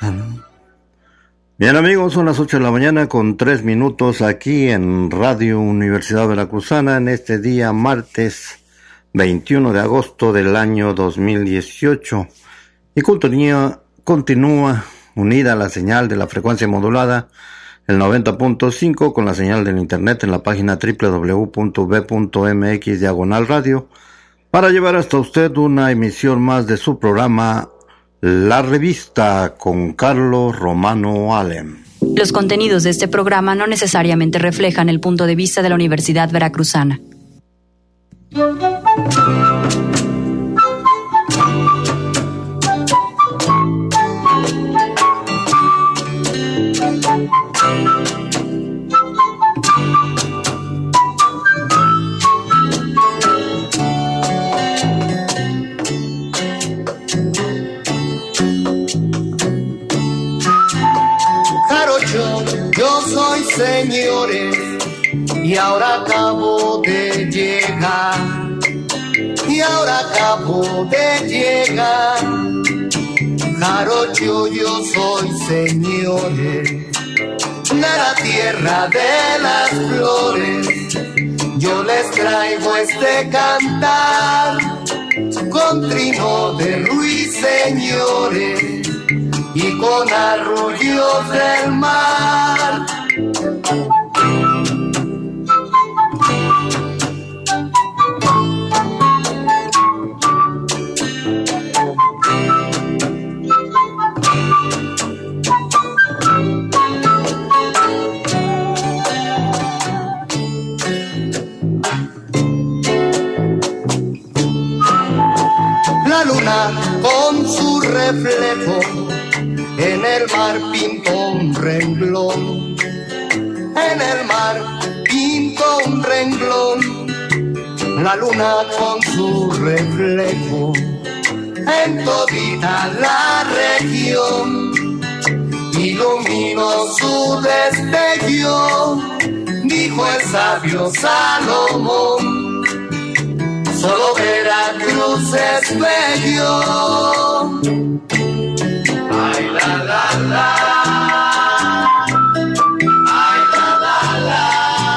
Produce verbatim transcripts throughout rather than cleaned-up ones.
Bien amigos, son las ocho de la mañana con tres minutos aquí en Radio Universidad Veracruzana en este día martes veintiuno de agosto del año dos mil dieciocho. Y continúa, continúa unida a la señal de la frecuencia modulada, el noventa punto cinco, con la señal del internet en la página doble u doble u doble u punto b punto m x diagonal radio, para llevar hasta usted una emisión más de su programa La Revista con Carlos Romano Allen. Los contenidos de este programa no necesariamente reflejan el punto de vista de la Universidad Veracruzana. Yo soy señores y ahora acabo de llegar, y ahora acabo de llegar. Jarocho, yo soy señores, de la tierra de las flores. Yo les traigo este cantar con trino de ruiseñores y con arrullos del mar. La luna con su reflejo en el mar pintó un renglón, en el mar pintó un renglón. La luna con su reflejo en todita la región iluminó su destello, dijo el sabio Salomón. Solo Veracruz es bello. Ay, la, la, la. Ay, la, la, la.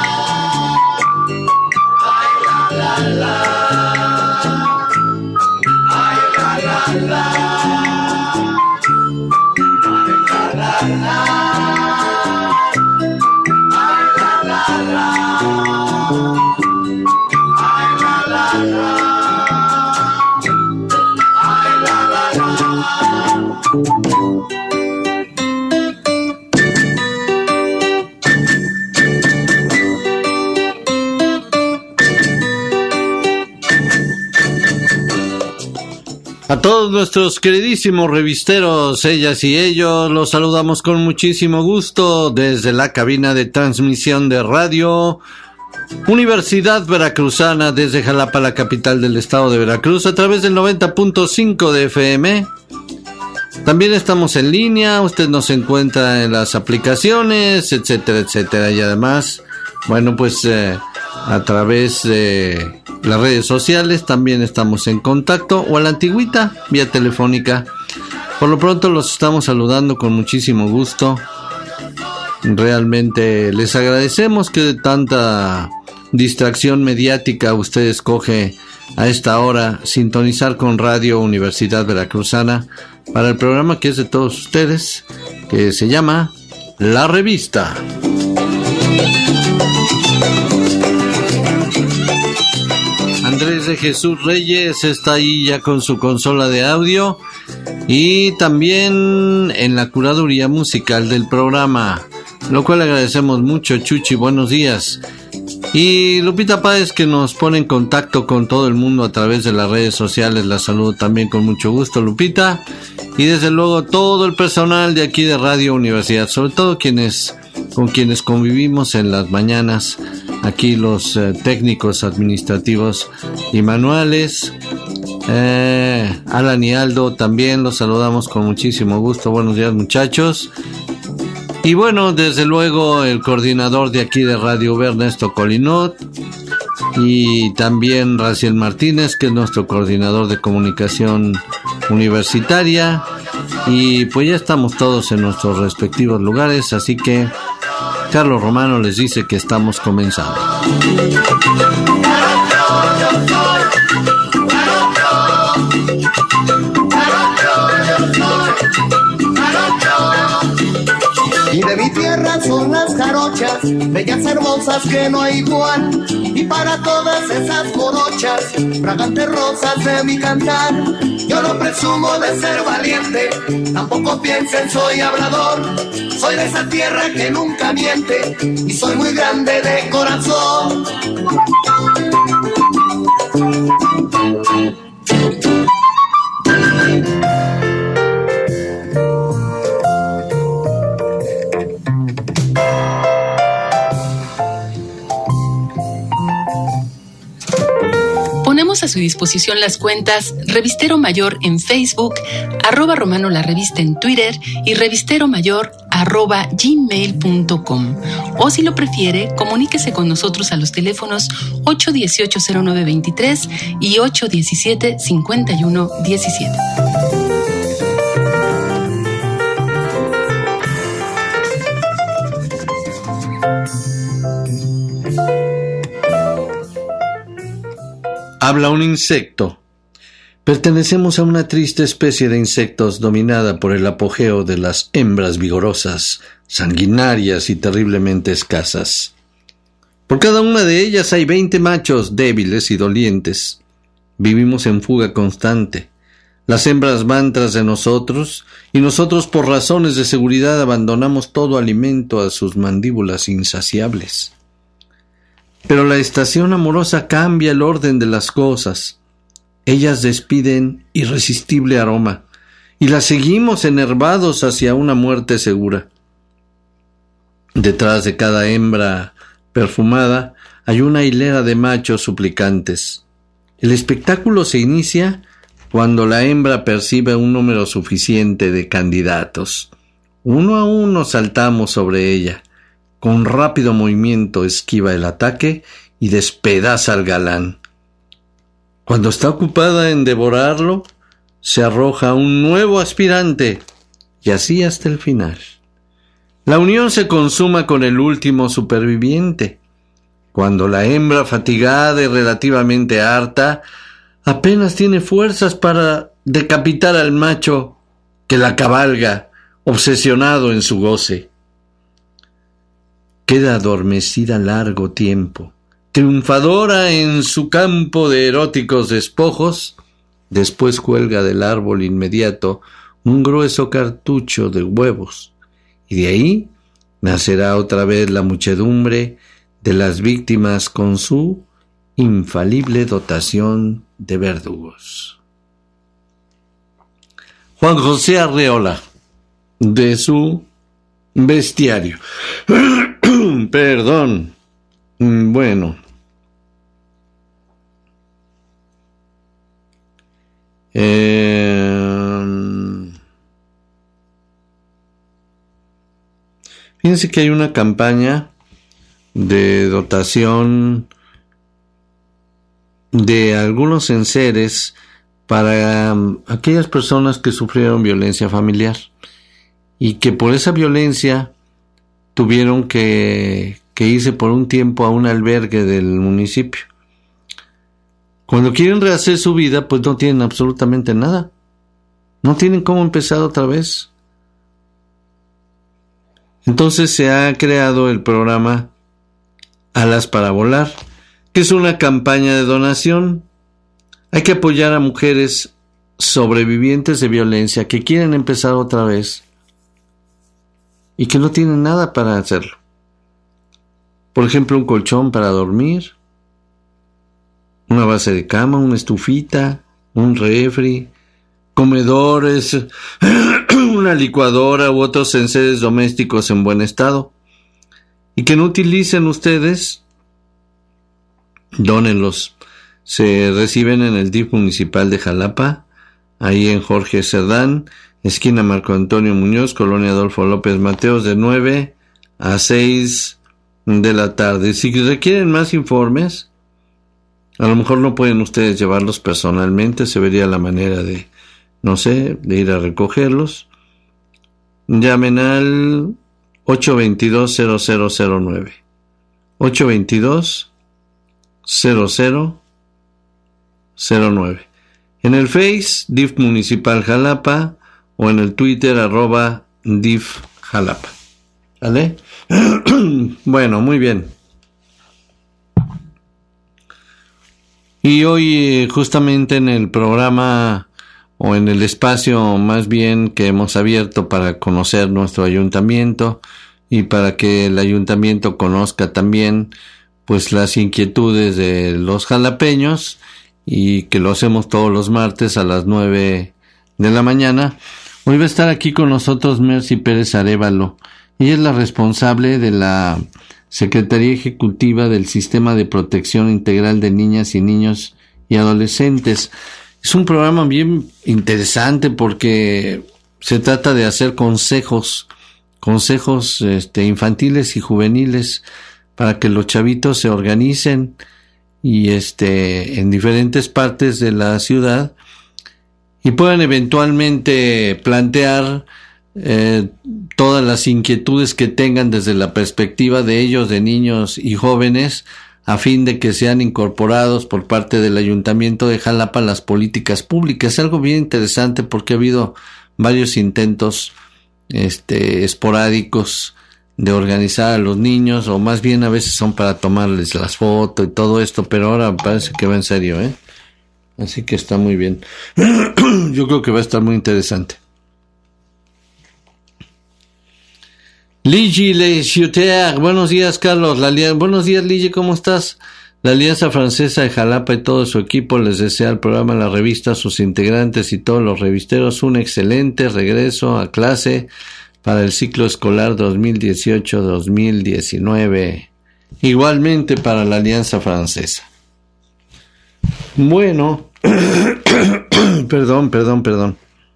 Ay, la, la, la. Ay, la, la, la. Ay, la, la, la. Ay, la, la, la. Ay, la, la, la. Ay, la, la, la. A todos nuestros queridísimos revisteros, ellas y ellos, los saludamos con muchísimo gusto desde la cabina de transmisión de radio Universidad Veracruzana desde Jalapa, la capital del estado de Veracruz, a través del noventa punto cinco de F M. También estamos en línea, usted nos encuentra en las aplicaciones, etcétera, etcétera, y además, bueno, pues eh, a través de las redes sociales también estamos en contacto, o a la antigüita, vía telefónica. Por lo pronto los estamos saludando con muchísimo gusto. Realmente les agradecemos que de tanta distracción mediática usted escoge a esta hora sintonizar con Radio Universidad Veracruzana para el programa que es de todos ustedes, que se llama La Revista. Andrés de Jesús Reyes está ahí ya con su consola de audio y también en la curaduría musical del programa, lo cual agradecemos mucho. Chuchi, buenos días. Y Lupita Páez, que nos pone en contacto con todo el mundo a través de las redes sociales, la saludo también con mucho gusto, Lupita. Y desde luego todo el personal de aquí de Radio Universidad, sobre todo quienes con quienes convivimos en las mañanas, aquí los eh, técnicos administrativos y manuales, eh, Alan y Aldo también los saludamos con muchísimo gusto. Buenos días, muchachos. Y bueno, desde luego el coordinador de aquí de Radio V, Ernesto Colinot, y también Raciel Martínez, que es nuestro coordinador de comunicación universitaria, Y pues ya estamos todos en nuestros respectivos lugares, así que Carlos Romano les dice que estamos comenzando. Y de mi tierra son las jarochas, bellas hermosas que no hay igual. Y para todas esas morochas, fragantes rosas de mi cantar, yo no presumo de ser valiente, tampoco piensen soy hablador. Soy de esa tierra que nunca miente y soy muy grande de corazón. Ponemos a su disposición las cuentas Revistero Mayor en Facebook, arroba Romano la Revista en Twitter y Revistero Mayor arroba gmail punto com. O si lo prefiere, comuníquese con nosotros a los teléfonos ocho uno ocho, cero nueve dos tres y ocho uno siete, cinco uno uno siete. Habla un insecto. Pertenecemos a una triste especie de insectos dominada por el apogeo de las hembras vigorosas, sanguinarias y terriblemente escasas. Por cada una de ellas hay veinte machos débiles y dolientes. Vivimos en fuga constante. Las hembras van tras de nosotros y nosotros por razones de seguridad abandonamos todo alimento a sus mandíbulas insaciables. Pero la estación amorosa cambia el orden de las cosas. Ellas despiden irresistible aroma y las seguimos enervados hacia una muerte segura. Detrás de cada hembra perfumada hay una hilera de machos suplicantes. El espectáculo se inicia cuando la hembra percibe un número suficiente de candidatos. Uno a uno saltamos sobre ella. Con rápido movimiento esquiva el ataque y despedaza al galán. Cuando está ocupada en devorarlo, se arroja un nuevo aspirante, y así hasta el final. La unión se consuma con el último superviviente, cuando la hembra, fatigada y relativamente harta, apenas tiene fuerzas para decapitar al macho que la cabalga, obsesionado en su goce. Queda adormecida largo tiempo, triunfadora en su campo de eróticos despojos. Después cuelga del árbol inmediato un grueso cartucho de huevos, y de ahí nacerá otra vez la muchedumbre de las víctimas con su infalible dotación de verdugos. Juan José Arreola, de su bestiario. Perdón. Bueno. Eh, fíjense que hay una campaña de dotación de algunos enseres para um, aquellas personas que sufrieron violencia familiar y que por esa violencia tuvieron que, que irse por un tiempo a un albergue del municipio. Cuando quieren rehacer su vida, pues no tienen absolutamente nada. No tienen cómo empezar otra vez. Entonces se ha creado el programa Alas para Volar, que es una campaña de donación. Hay que apoyar a mujeres sobrevivientes de violencia que quieren empezar otra vez y que no tienen nada para hacerlo. Por ejemplo, un colchón para dormir, una base de cama, una estufita, un refri, comedores, una licuadora u otros enseres domésticos en buen estado. Y que no utilicen ustedes, dónenlos. Se reciben en el D I F municipal de Jalapa, ahí en Jorge Cerdán, esquina Marco Antonio Muñoz, colonia Adolfo López Mateos, de nueve a seis de la tarde. Si requieren más informes, a lo mejor no pueden ustedes llevarlos personalmente, se vería la manera de, no sé, de ir a recogerlos. llamen al ocho dos dos, cero cero cero nueve. ocho dos dos, cero cero cero nueve. En el Face, D I F Municipal Jalapa, o en el Twitter, arroba D I F Jalapa. ¿Vale? Bueno, muy bien. Y hoy, justamente en el programa, o en el espacio más bien que hemos abierto para conocer nuestro ayuntamiento y para que el ayuntamiento conozca también pues las inquietudes de los jalapeños, y que lo hacemos todos los martes a las nueve de la mañana. Hoy va a estar aquí con nosotros Mercy Pérez Arévalo. Ella es la responsable de la Secretaría Ejecutiva del Sistema de Protección Integral de Niñas y Niños y Adolescentes. Es un programa bien interesante porque se trata de hacer consejos, consejos este, infantiles y juveniles para que los chavitos se organicen y este en diferentes partes de la ciudad y puedan eventualmente plantear eh, todas las inquietudes que tengan desde la perspectiva de ellos, de niños y jóvenes, a fin de que sean incorporados por parte del Ayuntamiento de Jalapa a las políticas públicas. Es algo bien interesante porque ha habido varios intentos este esporádicos de organizar a los niños, o más bien a veces son para tomarles las fotos y todo esto, pero ahora parece que va en serio, ¿eh? Así que está muy bien. Yo creo que va a estar muy interesante. Ligi Le Chiuter, buenos días Carlos. La Alianza, buenos días Ligi, ¿cómo estás? La Alianza Francesa de Jalapa y todo su equipo les desea al programa La Revista, a sus integrantes y todos los revisteros un excelente regreso a clase para el ciclo escolar dos mil dieciocho dos mil diecinueve. Igualmente para la Alianza Francesa. Bueno, perdón, perdón, perdón.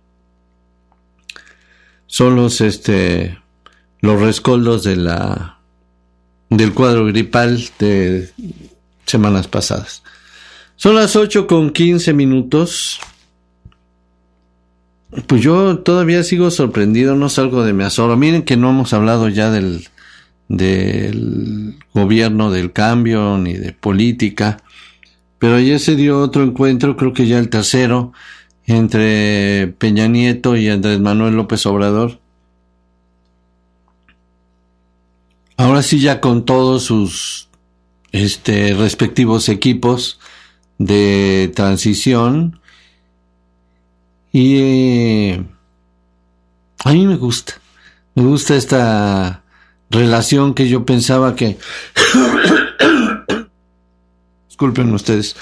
Son los este los rescoldos de la del cuadro gripal de semanas pasadas. Son las ocho con quince minutos. Pues yo todavía sigo sorprendido, no salgo de mi asombro. Miren que no hemos hablado ya del del gobierno del cambio ni de política, pero ayer se dio otro encuentro, creo que ya el tercero, entre Peña Nieto y Andrés Manuel López Obrador. Ahora sí, ya con todos sus este respectivos equipos de transición. Y eh, a mí me gusta, me gusta esta relación que yo pensaba que... Disculpen ustedes.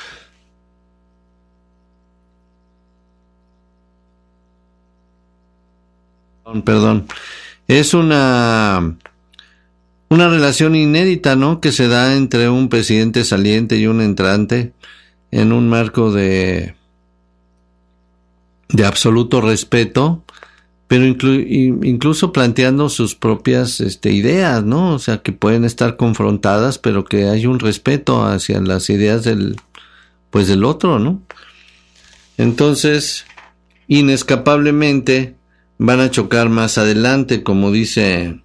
Perdón. Es una... una relación inédita, ¿no?, que se da entre un presidente saliente y un entrante en un marco de... de absoluto respeto, pero inclu- incluso planteando sus propias este, ideas, ¿no? O sea, que pueden estar confrontadas, pero que hay un respeto hacia las ideas del, pues del otro, ¿no? Entonces, inescapablemente van a chocar más adelante, como dice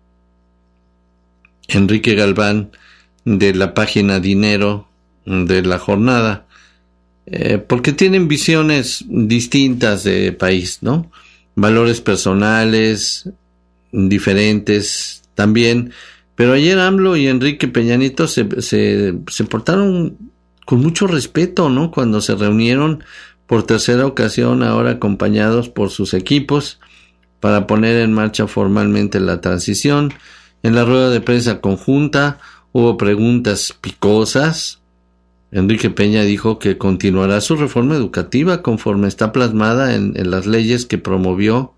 Enrique Galván de la página Dinero de La Jornada. Eh, porque tienen visiones distintas de país, ¿no? Valores personales diferentes también, pero ayer AMLO y Enrique Peña Nieto se, se, se portaron con mucho respeto, ¿no?, cuando se reunieron por tercera ocasión, ahora acompañados por sus equipos, para poner en marcha formalmente la transición. En la rueda de prensa conjunta hubo preguntas picosas. Enrique Peña dijo que continuará su reforma educativa conforme está plasmada en, en las leyes que promovió,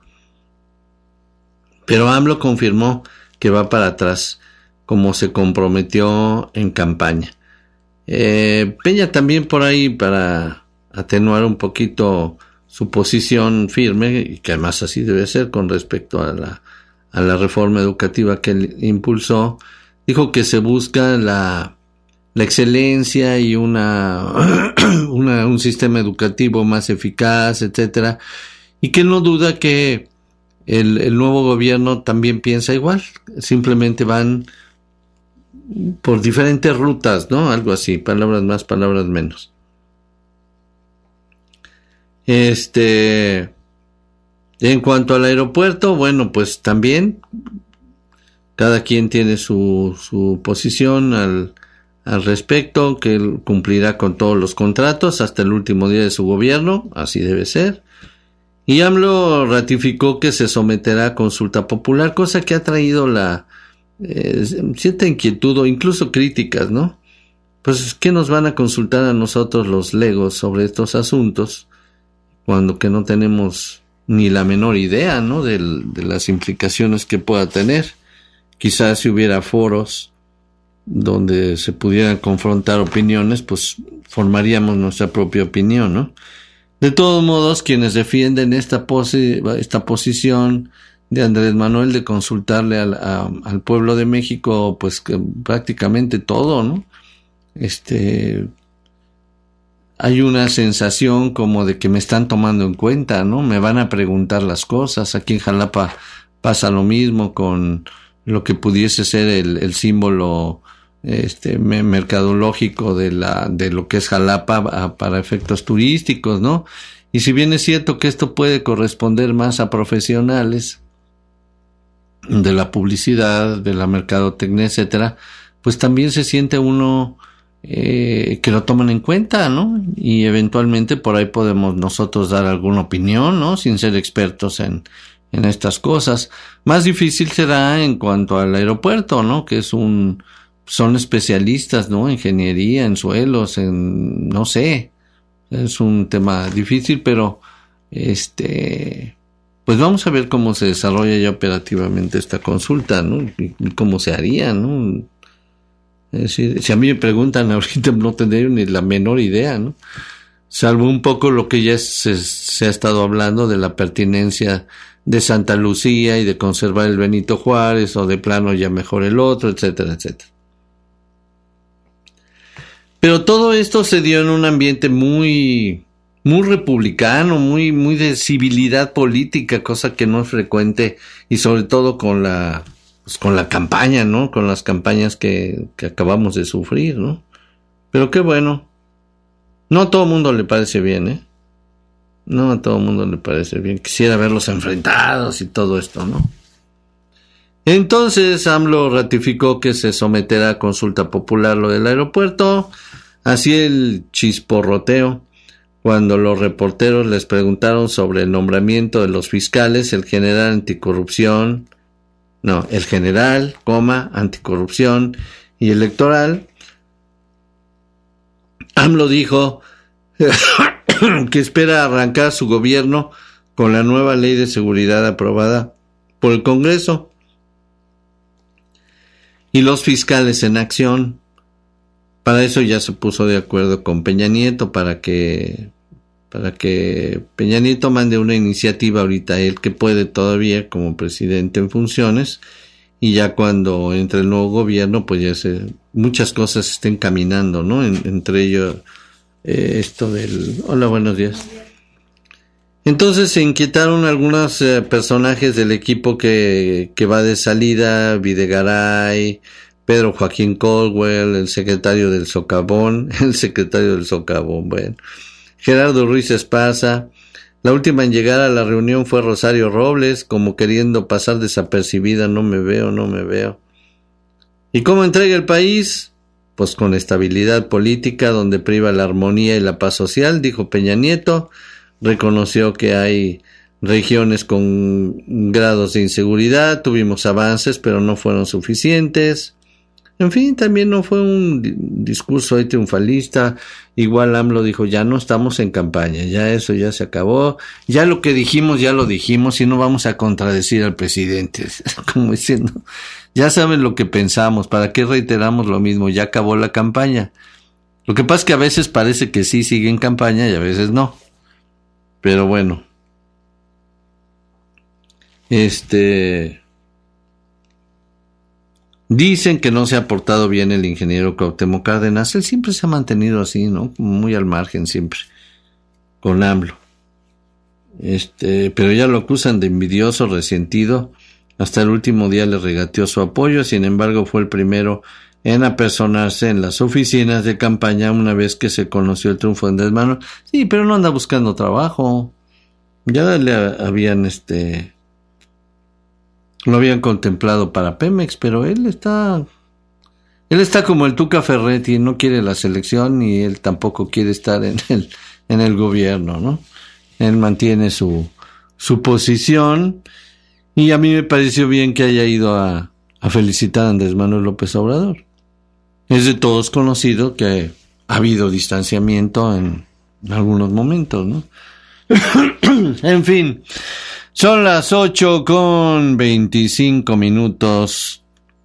pero AMLO confirmó que va para atrás, como se comprometió en campaña. Eh, Peña también por ahí, para atenuar un poquito su posición firme, y que además así debe ser con respecto a la, a la reforma educativa que él impulsó, dijo que se busca la la excelencia y una, una un sistema educativo más eficaz, etcétera, y que no duda que el, el nuevo gobierno también piensa igual, simplemente van por diferentes rutas, ¿no? Algo así, palabras más, palabras menos. Este, en cuanto al aeropuerto, bueno, pues también cada quien tiene su, su posición al, al respecto, que él cumplirá con todos los contratos hasta el último día de su gobierno, así debe ser. Y AMLO ratificó que se someterá a consulta popular, cosa que ha traído la eh, cierta inquietud o incluso críticas, ¿no? Pues, ¿qué nos van a consultar a nosotros los legos sobre estos asuntos cuando que no tenemos ni la menor idea, ¿no? de, de las implicaciones que pueda tener? Quizás si hubiera foros donde se pudieran confrontar opiniones, pues formaríamos nuestra propia opinión, ¿no? De todos modos, quienes defienden esta, posi- esta posición de Andrés Manuel de consultarle al, a, al pueblo de México, pues que prácticamente todo, ¿no? Este, hay una sensación como de que me están tomando en cuenta, ¿no? Me van a preguntar las cosas. Aquí en Jalapa pasa lo mismo con lo que pudiese ser el, el símbolo este mercadológico de la de lo que es Jalapa a, para efectos turísticos, ¿no? Y si bien es cierto que esto puede corresponder más a profesionales de la publicidad, de la mercadotecnia, etcétera, pues también se siente uno eh, que lo toman en cuenta, ¿no? Y eventualmente por ahí podemos nosotros dar alguna opinión, ¿no? Sin ser expertos en en estas cosas. Más difícil será en cuanto al aeropuerto, ¿no? Que es un son especialistas, ¿no? Ingeniería, en suelos, en no sé. Es un tema difícil, pero este pues vamos a ver cómo se desarrolla ya operativamente esta consulta, ¿no? Y, y cómo se haría, ¿no? Es decir, si a mí me preguntan ahorita no tendría ni la menor idea, ¿no? Salvo un poco lo que ya se, se ha estado hablando de la pertinencia de Santa Lucía y de conservar el Benito Juárez, o de plano ya mejor el otro, etcétera, etcétera. Pero todo esto se dio en un ambiente muy, muy republicano, muy, muy de civilidad política, cosa que no es frecuente, y sobre todo con la, pues con la campaña, ¿no? Con las campañas que, que acabamos de sufrir, ¿no? Pero qué bueno. No a todo el mundo le parece bien, ¿eh? No a todo el mundo le parece bien. Quisiera verlos enfrentados y todo esto, ¿no? Entonces AMLO ratificó que se someterá a consulta popular lo del aeropuerto. Así el chisporroteo. Cuando los reporteros les preguntaron sobre el nombramiento de los fiscales, el general anticorrupción, no, el general, coma, anticorrupción y electoral, AMLO dijo que espera arrancar su gobierno con la nueva ley de seguridad aprobada por el Congreso y los fiscales en acción. Para eso ya se puso de acuerdo con Peña Nieto para que para que Peña Nieto mande una iniciativa ahorita, él que puede todavía como presidente en funciones, y ya cuando entre el nuevo gobierno pues ya se, muchas cosas estén caminando, ¿no? En, entre ellos Eh, esto del... Hola, buenos días. Entonces se inquietaron algunos eh, personajes del equipo que, que va de salida: Videgaray, Pedro Joaquín Caldwell, el secretario del Socavón, el secretario del Socavón, bueno, Gerardo Ruiz Esparza. La última en llegar a la reunión fue Rosario Robles, como queriendo pasar desapercibida: no me veo, no me veo. ¿Y cómo entrega el país? Pues con estabilidad política, donde priva la armonía y la paz social, dijo Peña Nieto. Reconoció que hay regiones con grados de inseguridad, tuvimos avances, pero no fueron suficientes. En fin, también no fue un discurso ahí triunfalista. Igual AMLO dijo, ya no estamos en campaña, ya eso ya se acabó, ya lo que dijimos, ya lo dijimos, y no vamos a contradecir al presidente, como diciendo, ya saben lo que pensamos, ¿para qué reiteramos lo mismo? Ya acabó la campaña. Lo que pasa es que a veces parece que sí sigue en campaña y a veces no. Pero bueno. Este... Dicen que no se ha portado bien el ingeniero Cuauhtémoc Cárdenas. Él siempre se ha mantenido así, ¿no? Muy al margen siempre, con AMLO. este, pero ya lo acusan de envidioso, resentido. Hasta el último día le regateó su apoyo, sin embargo fue el primero en apersonarse en las oficinas de campaña una vez que se conoció el triunfo de Andrés Manuel. Sí, pero no anda buscando trabajo. Ya le habían, este, lo habían contemplado para Pemex, pero él está, él está como el Tuca Ferretti, no quiere la selección y él tampoco quiere estar en el, en el gobierno, ¿no? Él mantiene su, su posición y a mí me pareció bien que haya ido a, a felicitar a Andrés Manuel López Obrador. Es de todos conocido que ha habido distanciamiento en algunos momentos, ¿no? En fin, son las ocho con veinticinco minutos.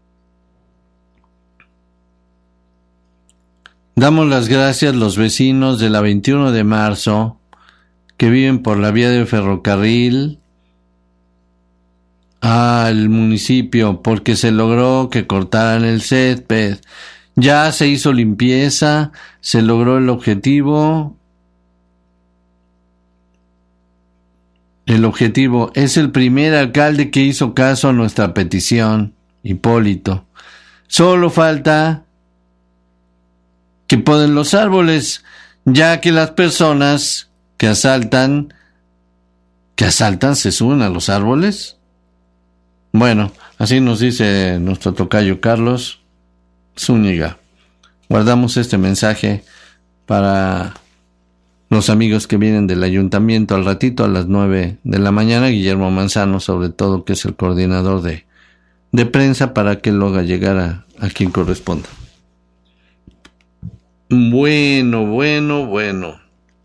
Damos las gracias a los vecinos de la veintiuno de marzo que viven por la vía del ferrocarril al municipio porque se logró que cortaran el césped. Ya se hizo limpieza, se logró el objetivo. El objetivo es el primer alcalde que hizo caso a nuestra petición, Hipólito. Solo falta que poden los árboles, ya que las personas que asaltan, que asaltan se suben a los árboles. Bueno, así nos dice nuestro tocayo Carlos Zúñiga. Guardamos este mensaje para los amigos que vienen del ayuntamiento al ratito a las nueve de la mañana. Guillermo Manzano, sobre todo, que es el coordinador de, de prensa, para que lo haga llegar a, a quien corresponda. Bueno, bueno, bueno.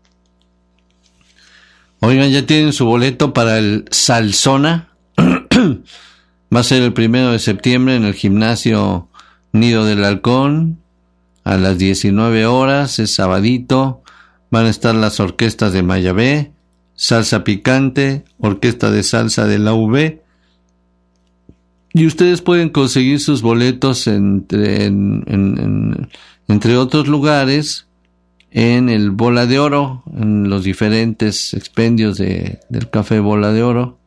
Oigan, ya tienen su boleto para el Salsona. Va a ser el primero de septiembre en el gimnasio Nido del Halcón a las diecinueve horas, es sabadito. Van a estar las orquestas de Mayabé, Salsa Picante, Orquesta de Salsa de la U V. Y ustedes pueden conseguir sus boletos entre, en, en, en, entre otros lugares en el Bola de Oro, en los diferentes expendios de, del Café Bola de Oro,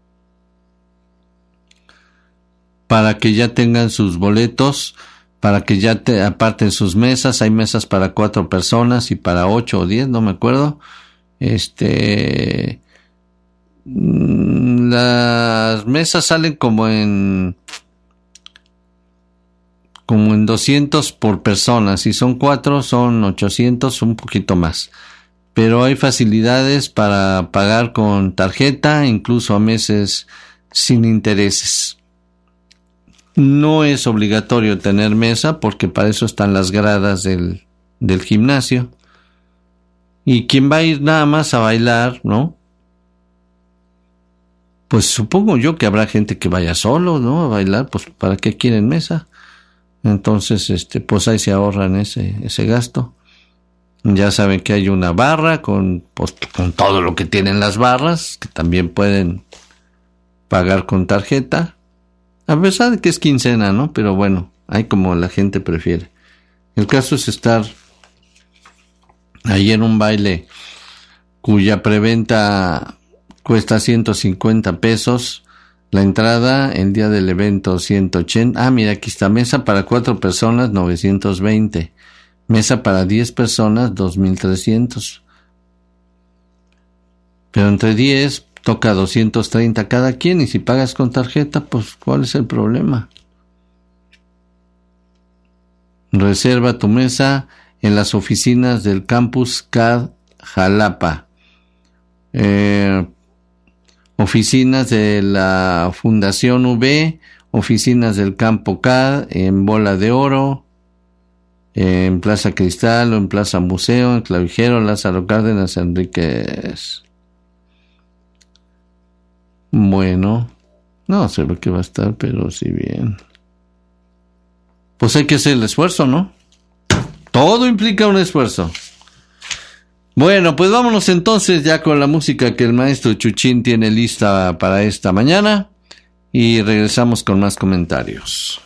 para que ya tengan sus boletos, para que ya te aparten sus mesas. Hay mesas para cuatro personas y para ocho o diez, no me acuerdo. Este, las mesas salen como en como en doscientos por persona. Si son cuatro, son ochocientos, un poquito más. Pero hay facilidades para pagar con tarjeta, incluso a meses sin intereses. No es obligatorio tener mesa porque para eso están las gradas del, del gimnasio. Y quien va a ir nada más a bailar, ¿no? Pues supongo yo que habrá gente que vaya solo, ¿no? A bailar, pues ¿para qué quieren mesa? Entonces, este, pues ahí se ahorran ese, ese gasto. Ya saben que hay una barra con, pues, con todo lo que tienen las barras, que también pueden pagar con tarjeta. A pesar de que es quincena, ¿no? Pero bueno, hay como la gente prefiere. El caso es estar ahí en un baile cuya preventa cuesta ciento cincuenta pesos. La entrada, el día del evento, ciento ochenta. Ah, mira, aquí está. Mesa para cuatro personas, novecientos veinte. Mesa para diez personas, dos mil trescientos. Pero entre diez... toca doscientos treinta cada quien, y si pagas con tarjeta, pues ¿cuál es el problema? Reserva tu mesa en las oficinas del campus C A D Jalapa, eh, oficinas de la Fundación U V, oficinas del campo C A D en Bola de Oro, en Plaza Cristal o en Plaza Museo, en Clavijero, Lázaro Cárdenas, Enríquez. Bueno, no sé lo que va a estar, pero sí bien. Pues hay que hacer el esfuerzo, ¿no? Todo implica un esfuerzo. Bueno, pues vámonos entonces ya con la música que el maestro Chuchín tiene lista para esta mañana y regresamos con más comentarios.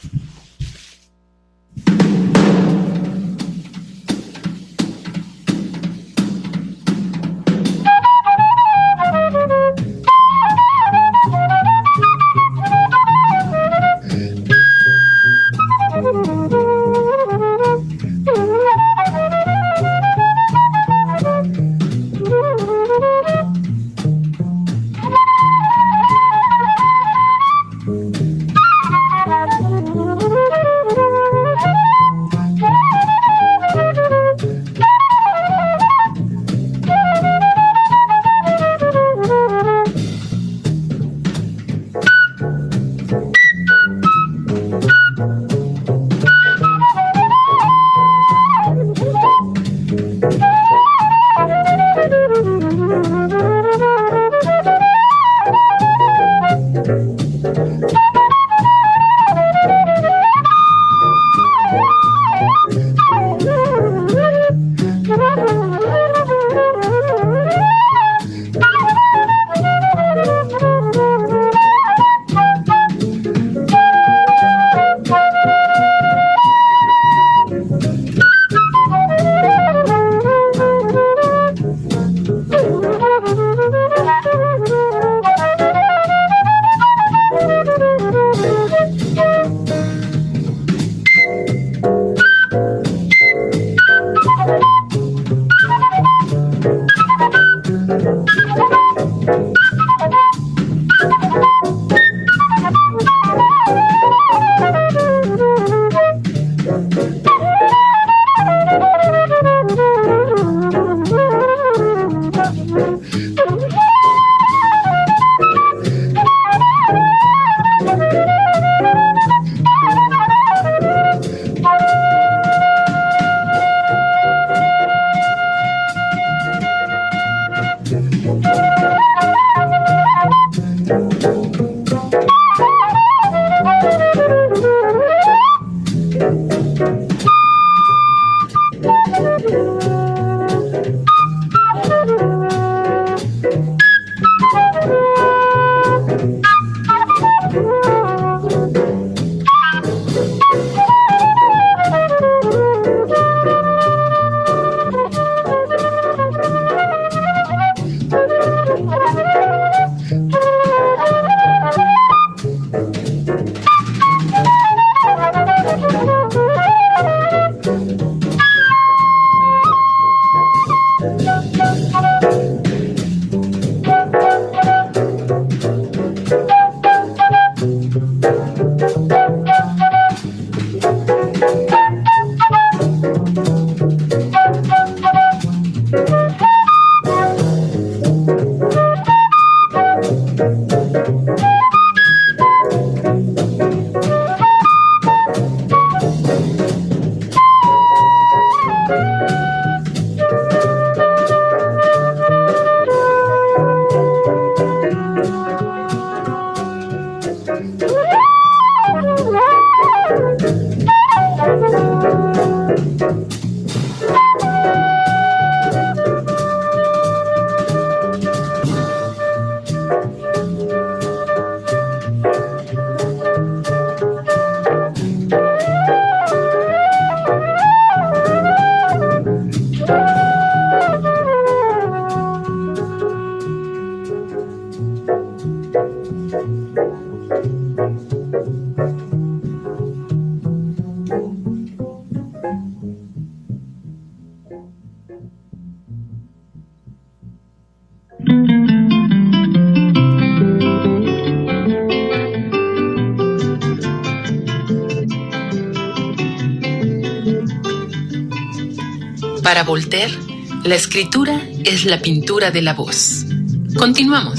Para Voltaire, la escritura es la pintura de la voz. Continuamos.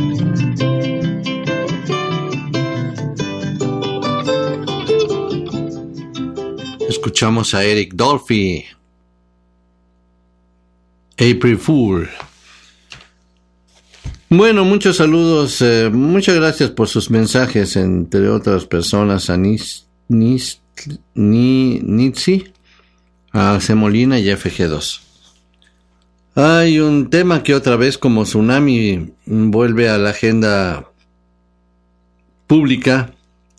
Escuchamos a Eric Dolphy. April Fool. Bueno, muchos saludos, eh, muchas gracias por sus mensajes, entre otras personas, a Nis, Nis, Ni, Nitsi, a Semolina y F G dos. Hay un tema que otra vez como tsunami vuelve a la agenda pública,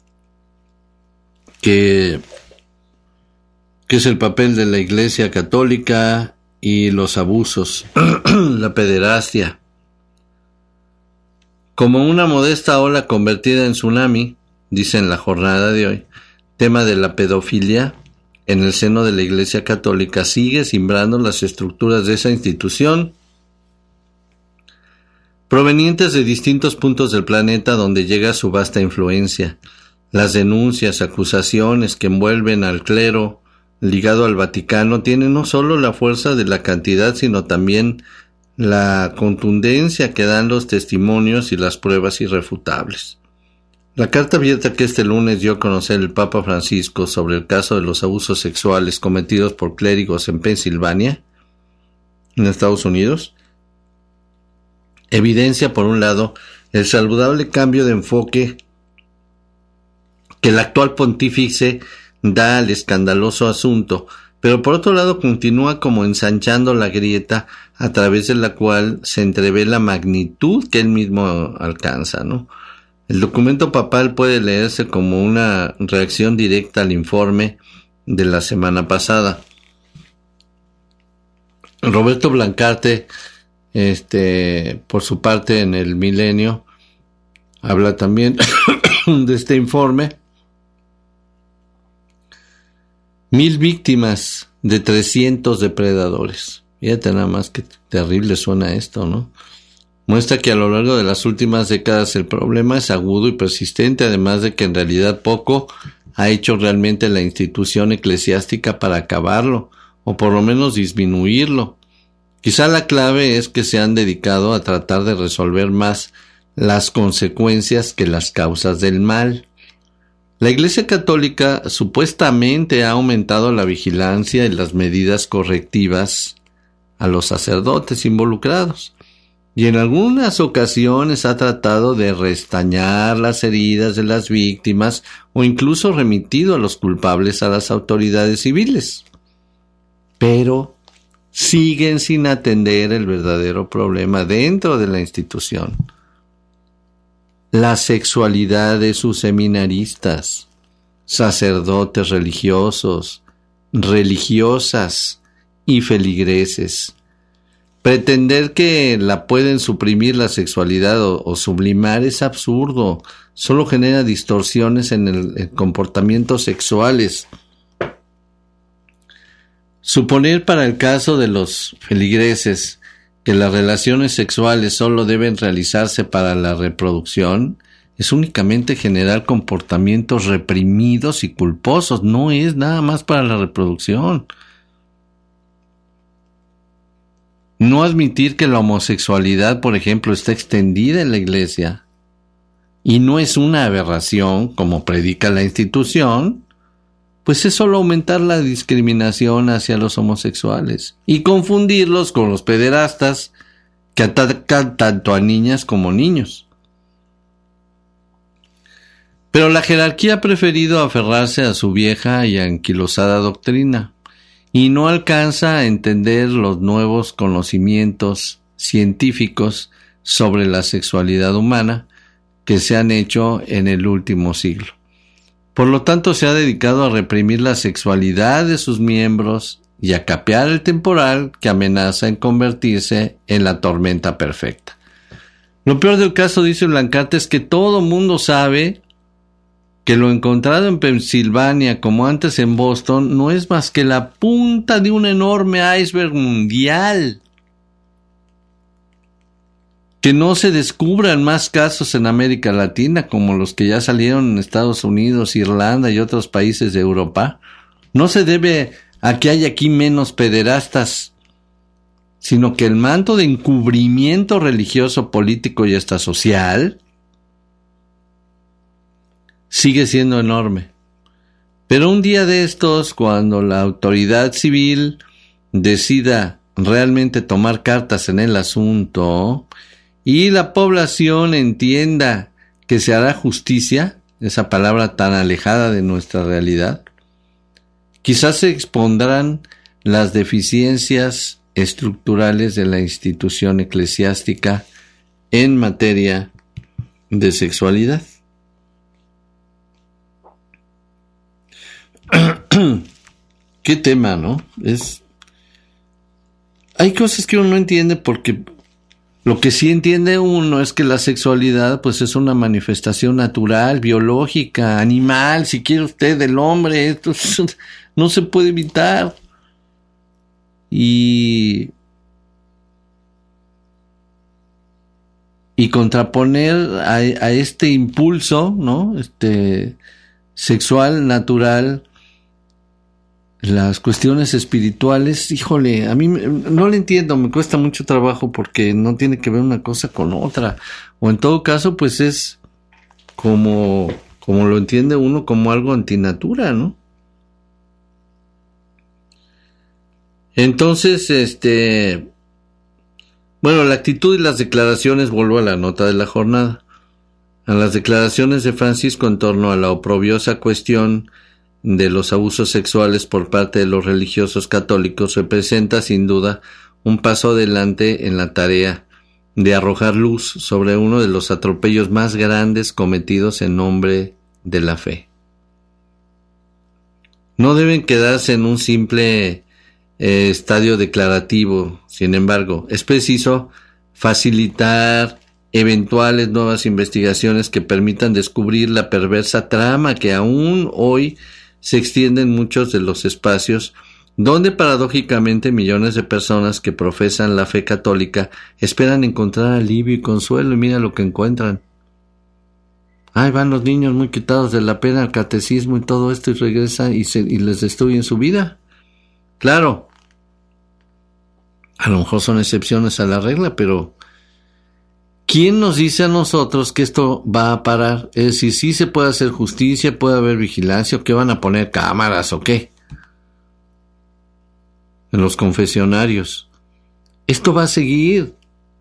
que, que es el papel de la Iglesia Católica y los abusos, la pederastia. Como una modesta ola convertida en tsunami, dice en la jornada de hoy, tema de la pedofilia en el seno de la Iglesia Católica sigue simbrando las estructuras de esa institución, provenientes de distintos puntos del planeta donde llega su vasta influencia. Las denuncias, acusaciones que envuelven al clero ligado al Vaticano tienen no solo la fuerza de la cantidad, sino también la contundencia que dan los testimonios y las pruebas irrefutables. La carta abierta que este lunes dio a conocer el Papa Francisco sobre el caso de los abusos sexuales cometidos por clérigos en Pensilvania, en Estados Unidos, evidencia, por un lado, el saludable cambio de enfoque que el actual pontífice da al escandaloso asunto, pero por otro lado continúa como ensanchando la grieta a través de la cual se entrevé la magnitud que él mismo alcanza, ¿no? El documento papal puede leerse como una reacción directa al informe de la semana pasada. Roberto Blancarte, este, por su parte, en el Milenio, habla también de este informe, mil víctimas de trescientos depredadores. Fíjate nada más que terrible suena esto, ¿no? Muestra que a lo largo de las últimas décadas el problema es agudo y persistente, además de que en realidad poco ha hecho realmente la institución eclesiástica para acabarlo, o por lo menos disminuirlo. Quizá la clave es que se han dedicado a tratar de resolver más las consecuencias que las causas del mal. La Iglesia Católica supuestamente ha aumentado la vigilancia y las medidas correctivas a los sacerdotes involucrados, y en algunas ocasiones ha tratado de restañar las heridas de las víctimas o incluso remitido a los culpables a las autoridades civiles. Pero siguen sin atender el verdadero problema dentro de la institución: la sexualidad de sus seminaristas, sacerdotes religiosos, religiosas y feligreses. Pretender que la pueden suprimir la sexualidad o, o sublimar es absurdo. Solo genera distorsiones en el en comportamientos sexuales. Suponer para el caso de los feligreses que las relaciones sexuales solo deben realizarse para la reproducción es únicamente generar comportamientos reprimidos y culposos. No es nada más para la reproducción. No admitir que la homosexualidad, por ejemplo, está extendida en la Iglesia y no es una aberración, como predica la institución, pues es solo aumentar la discriminación hacia los homosexuales y confundirlos con los pederastas que atacan tanto a niñas como niños. Pero la jerarquía ha preferido aferrarse a su vieja y anquilosada doctrina y no alcanza a entender los nuevos conocimientos científicos sobre la sexualidad humana que se han hecho en el último siglo. Por lo tanto, se ha dedicado a reprimir la sexualidad de sus miembros y a capear el temporal que amenaza en convertirse en la tormenta perfecta. Lo peor del caso, dice Blancarte, es que todo mundo sabe que lo encontrado en Pensilvania, como antes en Boston, no es más que la punta de un enorme iceberg mundial. Que no se descubran más casos en América Latina, como los que ya salieron en Estados Unidos, Irlanda y otros países de Europa, no se debe a que haya aquí menos pederastas, sino que el manto de encubrimiento religioso, político y hasta social sigue siendo enorme. Pero un día de estos, cuando la autoridad civil decida realmente tomar cartas en el asunto y la población entienda que se hará justicia, esa palabra tan alejada de nuestra realidad, quizás se expondrán las deficiencias estructurales de la institución eclesiástica en materia de sexualidad. Qué tema, ¿no? Es hay cosas que uno no entiende, porque lo que sí entiende uno es que la sexualidad pues es una manifestación natural, biológica, animal, si quiere usted, del hombre. Esto no se puede evitar. Y y contraponer a, a este impulso, ¿no? Este sexual, natural, las cuestiones espirituales, híjole, a mí no le entiendo, me cuesta mucho trabajo porque no tiene que ver una cosa con otra, o en todo caso pues es como, como lo entiende uno, como algo antinatura, ¿no? Entonces, este, bueno, la actitud y las declaraciones, vuelvo a la nota de la jornada, a las declaraciones de Francisco en torno a la oprobiosa cuestión de los abusos sexuales por parte de los religiosos católicos representa sin duda un paso adelante en la tarea de arrojar luz sobre uno de los atropellos más grandes cometidos en nombre de la fe. No deben quedarse en un simple eh, estadio declarativo, sin embargo, es preciso facilitar eventuales nuevas investigaciones que permitan descubrir la perversa trama que aún hoy se extiende en muchos de los espacios donde paradójicamente millones de personas que profesan la fe católica esperan encontrar alivio y consuelo, y mira lo que encuentran. Ahí van los niños muy quitados de la pena al catecismo y todo esto, y regresan y, se, y les destruyen su vida. Claro, a lo mejor son excepciones a la regla, pero ¿quién nos dice a nosotros que esto va a parar? Es decir, sí se puede hacer justicia, puede haber vigilancia, o qué van a poner cámaras o qué en los confesionarios. Esto va a seguir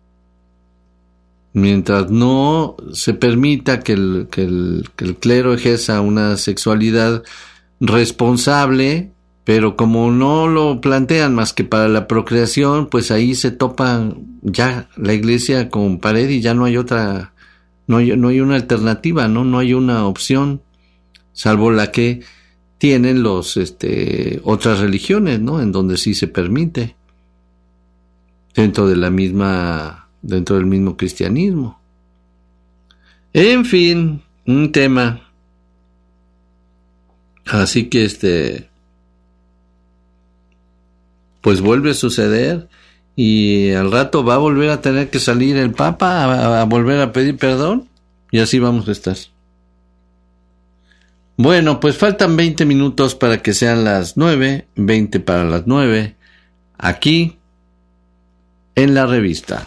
mientras no se permita que el, que el, que el clero ejerza una sexualidad responsable, pero como no lo plantean más que para la procreación, pues ahí se topa ya la iglesia con pared y ya no hay otra, no hay, no hay una alternativa, no, no hay una opción, salvo la que tienen los, este, otras religiones, ¿no? En donde sí se permite, dentro de la misma, dentro del mismo cristianismo. En fin, un tema. Así que este, pues vuelve a suceder, y al rato va a volver a tener que salir el Papa a, a volver a pedir perdón, y así vamos a estar. Bueno, pues faltan veinte minutos para que sean las nueve, veinte para las nueve, aquí en la revista.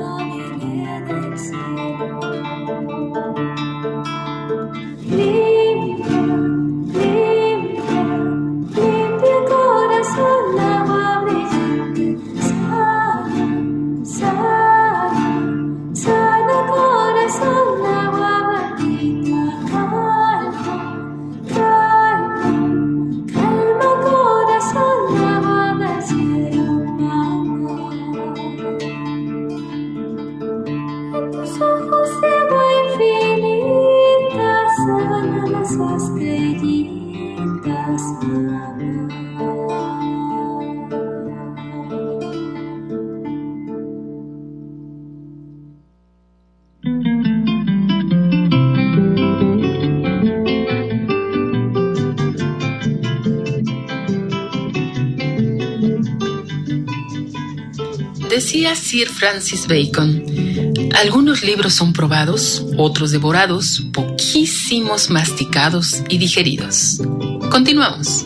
Limpia Decía Sir Francis Bacon, algunos libros son probados, otros devorados, poquísimos masticados y digeridos. Continuamos.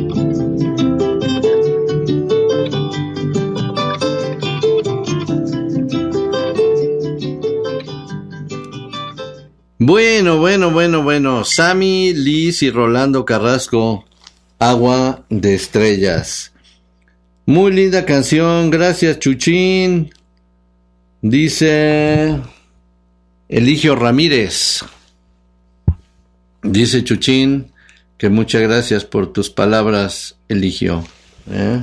Bueno, bueno, bueno, bueno. Sammy, Liz y Rolando Carrasco, Agua de Estrellas. Muy linda canción, gracias Chuchín. Dice Eligio Ramírez. Dice Chuchín que muchas gracias por tus palabras, Eligio. ¿Eh?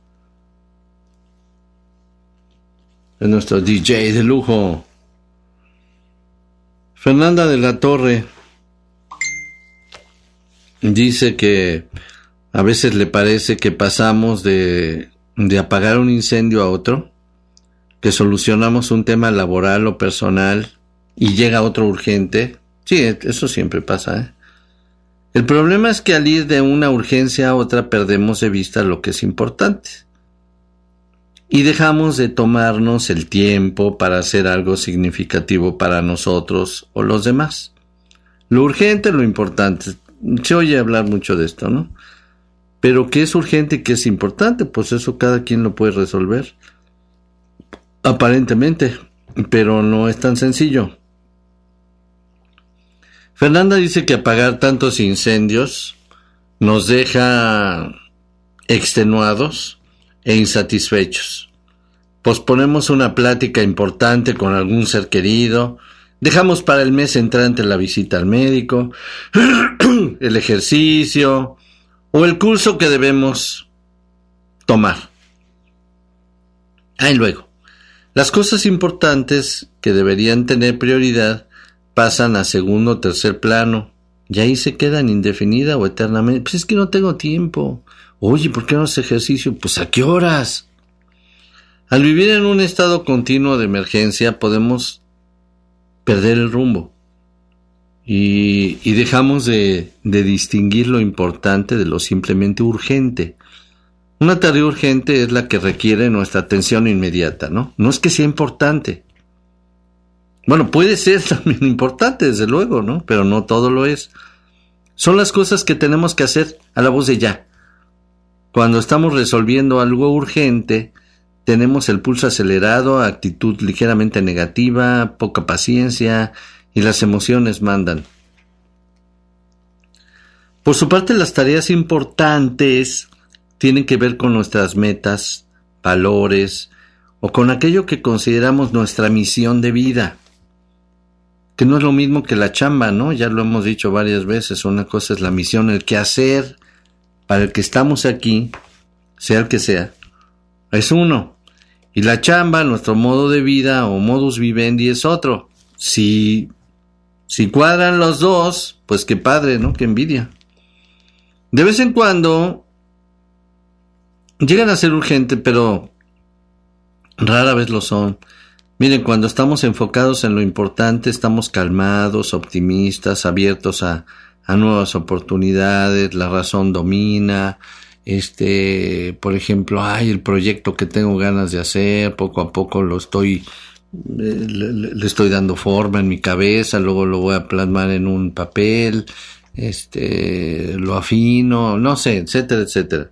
Es nuestro D J de lujo. Fernanda de la Torre dice que a veces le parece que pasamos de, de apagar un incendio a otro, que solucionamos un tema laboral o personal y llega otro urgente. Sí, eso siempre pasa, ¿eh? El problema es que al ir de una urgencia a otra perdemos de vista lo que es importante y dejamos de tomarnos el tiempo para hacer algo significativo para nosotros o los demás. Lo urgente, lo importante. Se oye hablar mucho de esto, ¿no? Pero ¿qué es urgente y qué es importante? Pues eso cada quien lo puede resolver. Aparentemente, pero no es tan sencillo. Fernanda dice que apagar tantos incendios nos deja extenuados e insatisfechos. Posponemos una plática importante con algún ser querido, dejamos para el mes entrante la visita al médico, el ejercicio o el curso que debemos tomar. Ah, y luego, las cosas importantes que deberían tener prioridad pasan a segundo o tercer plano, y ahí se quedan indefinida o eternamente. Pues es que no tengo tiempo. Oye, ¿por qué no haces ejercicio? Pues ¿a qué horas? Al vivir en un estado continuo de emergencia podemos perder el rumbo y, y dejamos de, de distinguir lo importante de lo simplemente urgente. Una tarea urgente es la que requiere nuestra atención inmediata, ¿no? No es que sea importante. Bueno, puede ser también importante, desde luego, ¿no? Pero no todo lo es. Son las cosas que tenemos que hacer a la voz de ya. Cuando estamos resolviendo algo urgente, tenemos el pulso acelerado, actitud ligeramente negativa, poca paciencia y las emociones mandan. Por su parte, las tareas importantes tienen que ver con nuestras metas, valores o con aquello que consideramos nuestra misión de vida. Que no es lo mismo que la chamba, ¿no? Ya lo hemos dicho varias veces. Una cosa es la misión, el quehacer para el que estamos aquí, sea el que sea, es uno. Y la chamba, nuestro modo de vida o modus vivendi es otro. Si, si cuadran los dos, pues qué padre, ¿no? Qué envidia. De vez en cuando llegan a ser urgentes, pero rara vez lo son. Miren, cuando estamos enfocados en lo importante, estamos calmados, optimistas, abiertos a, a nuevas oportunidades, la razón domina, este, por ejemplo, ay, el proyecto que tengo ganas de hacer, poco a poco lo estoy, le, le, le estoy dando forma en mi cabeza, luego lo voy a plasmar en un papel, este, lo afino, no sé, etcétera, etcétera.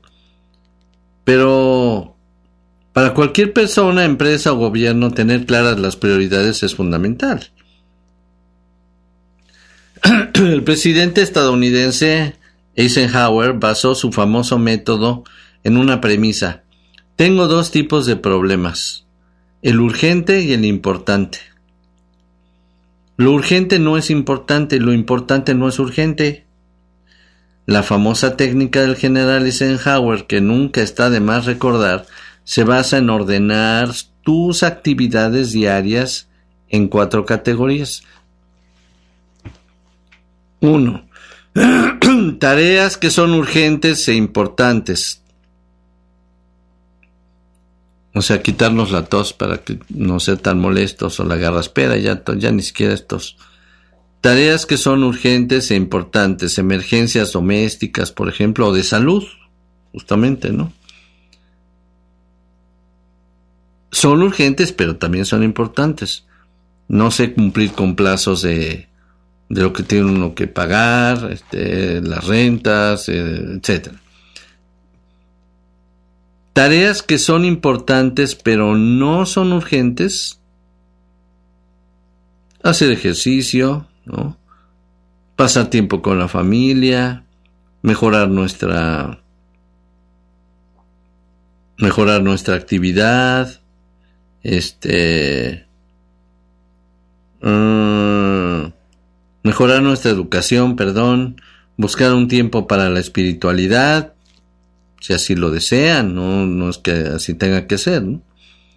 Pero para cualquier persona, empresa o gobierno, tener claras las prioridades es fundamental. El presidente estadounidense Eisenhower basó su famoso método en una premisa: tengo dos tipos de problemas, el urgente y el importante. Lo urgente no es importante, lo importante no es urgente. La famosa técnica del general Eisenhower, que nunca está de más recordar, se basa en ordenar tus actividades diarias en cuatro categorías. Uno, tareas que son urgentes e importantes. O sea, quitarnos la tos para que no sea tan molestos, o la garraspera, ya, ya ni siquiera estos. Tareas que son urgentes e importantes, emergencias domésticas, por ejemplo, o de salud, justamente, ¿no? son urgentes, pero también son importantes. No sé cumplir con plazos de, de lo que tiene uno que pagar, este, las rentas, eh, etcétera. Tareas que son importantes, pero no son urgentes. Hacer ejercicio, ¿no? Pasar tiempo con la familia, mejorar nuestra mejorar nuestra actividad, este uh, mejorar nuestra educación, perdón, buscar un tiempo para la espiritualidad, si así lo desean, no, no es que así tenga que ser, ¿no?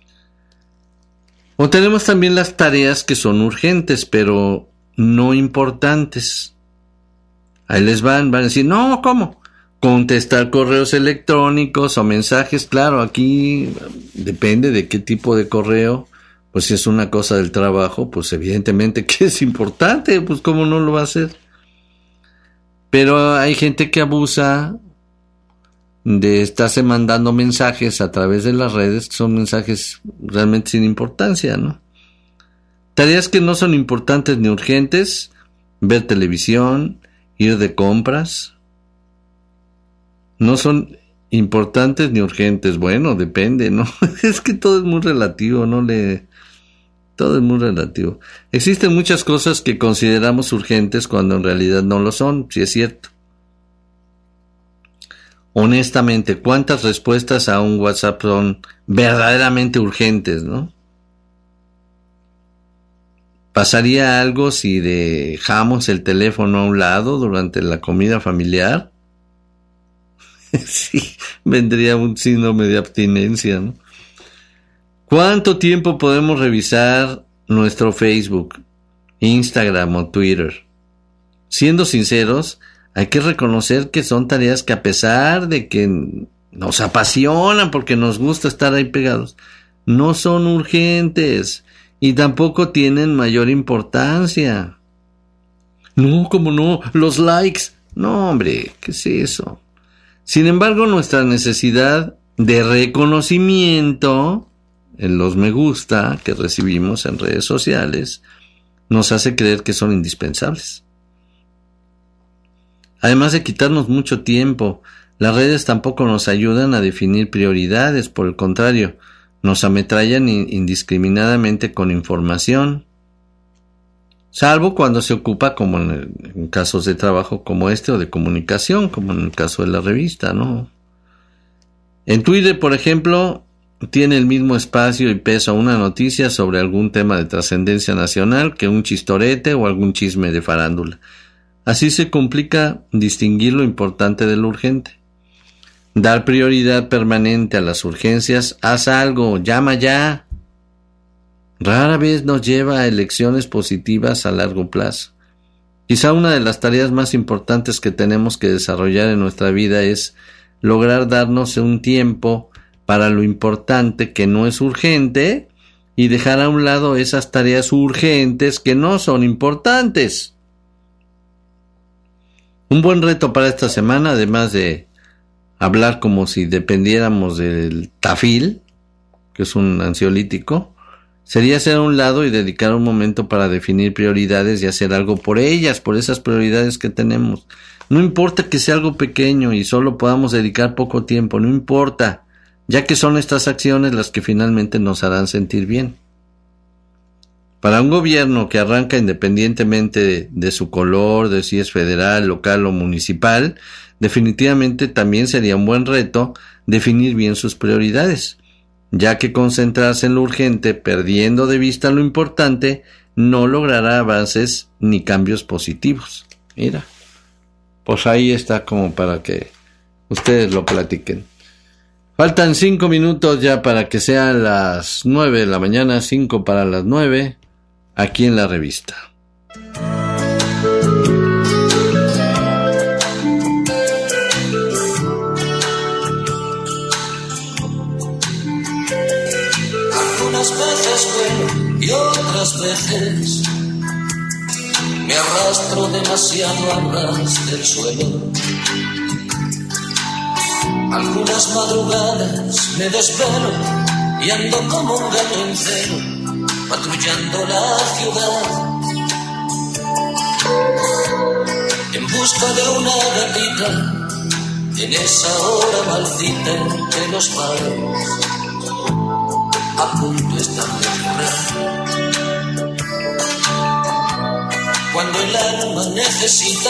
O tenemos también las tareas que son urgentes, pero no importantes. Ahí les van, van a decir, no, ¿cómo? Contestar correos electrónicos o mensajes, claro, aquí depende de qué tipo de correo. Pues si es una cosa del trabajo, pues evidentemente que es importante, pues cómo no lo va a hacer. Pero hay gente que abusa de estarse mandando mensajes a través de las redes, que son mensajes realmente sin importancia, ¿no? Tareas que no son importantes ni urgentes: ver televisión, ir de compras. No son importantes ni urgentes. Bueno, depende, ¿no? Es que todo es muy relativo, no le... Todo es muy relativo. Existen muchas cosas que consideramos urgentes cuando en realidad no lo son, si es cierto. Honestamente, ¿cuántas respuestas a un WhatsApp son verdaderamente urgentes, no? ¿Pasaría algo si dejamos el teléfono a un lado durante la comida familiar? Sí, vendría un síndrome de abstinencia, ¿no? ¿Cuánto tiempo podemos revisar nuestro Facebook, Instagram o Twitter? Siendo sinceros, hay que reconocer que son tareas que, a pesar de que nos apasionan porque nos gusta estar ahí pegados, no son urgentes y tampoco tienen mayor importancia. No, ¿cómo no? Los likes. No, hombre, ¿qué es eso? Sin embargo, nuestra necesidad de reconocimiento en los me gusta que recibimos en redes sociales nos hace creer que son indispensables. Además de quitarnos mucho tiempo, las redes tampoco nos ayudan a definir prioridades, por el contrario, nos ametrallan indiscriminadamente con información, salvo cuando se ocupa, como en, el, en casos de trabajo como este, o de comunicación, como en el caso de la revista, ¿no? En Twitter, por ejemplo, tiene el mismo espacio y peso una noticia sobre algún tema de trascendencia nacional que un chistorete o algún chisme de farándula. Así se complica distinguir lo importante de lo urgente. Dar prioridad permanente a las urgencias, haz algo, llama ya. Rara vez nos lleva a elecciones positivas a largo plazo. Quizá una de las tareas más importantes que tenemos que desarrollar en nuestra vida es lograr darnos un tiempo para lo importante que no es urgente y dejar a un lado esas tareas urgentes que no son importantes. Un buen reto para esta semana, además de hablar como si dependiéramos del Tafil, que es un ansiolítico, sería hacer a un lado y dedicar un momento para definir prioridades y hacer algo por ellas, por esas prioridades que tenemos. No importa que sea algo pequeño y solo podamos dedicar poco tiempo, no importa, ya que son estas acciones las que finalmente nos harán sentir bien. Para un gobierno que arranca independientemente de, de su color, de si es federal, local o municipal, definitivamente también sería un buen reto definir bien sus prioridades, ya que concentrarse en lo urgente, perdiendo de vista lo importante, no logrará avances ni cambios positivos. Mira, pues ahí está como para que ustedes lo platiquen. Faltan cinco minutos ya para que sean las nueve de la mañana, cinco para las nueve, aquí en la revista. Algunas veces vuelo y otras veces me arrastro demasiado a ras del suelo. Algunas madrugadas me desvelo y ando como un gato en celo, patrullando la ciudad, en busca de una gatita, en esa hora maldita entre los palos, a punto están de cerrar. Cuando el alma necesita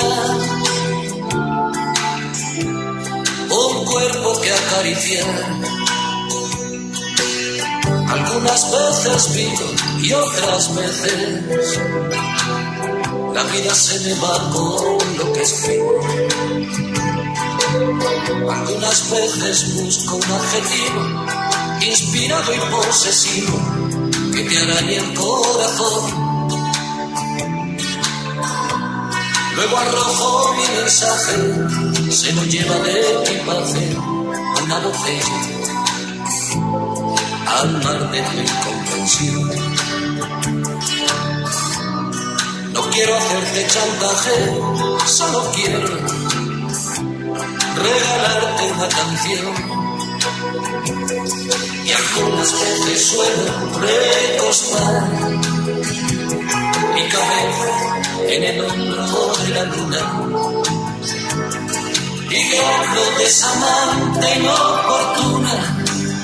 un cuerpo que acariciar, algunas veces vivo y otras veces la vida se me va con lo que escribo. Algunas veces busco un adjetivo inspirado y posesivo que te arañe el corazón. Luego arrojo mi mensaje, se lo lleva de equipaje una botella al mar de tu incomprensión. No quiero hacerte chantaje, solo quiero regalarte una canción. Y algunas veces suelo recostar mi cabeza en el hombro de la luna y le hablo de esa amante inoportuna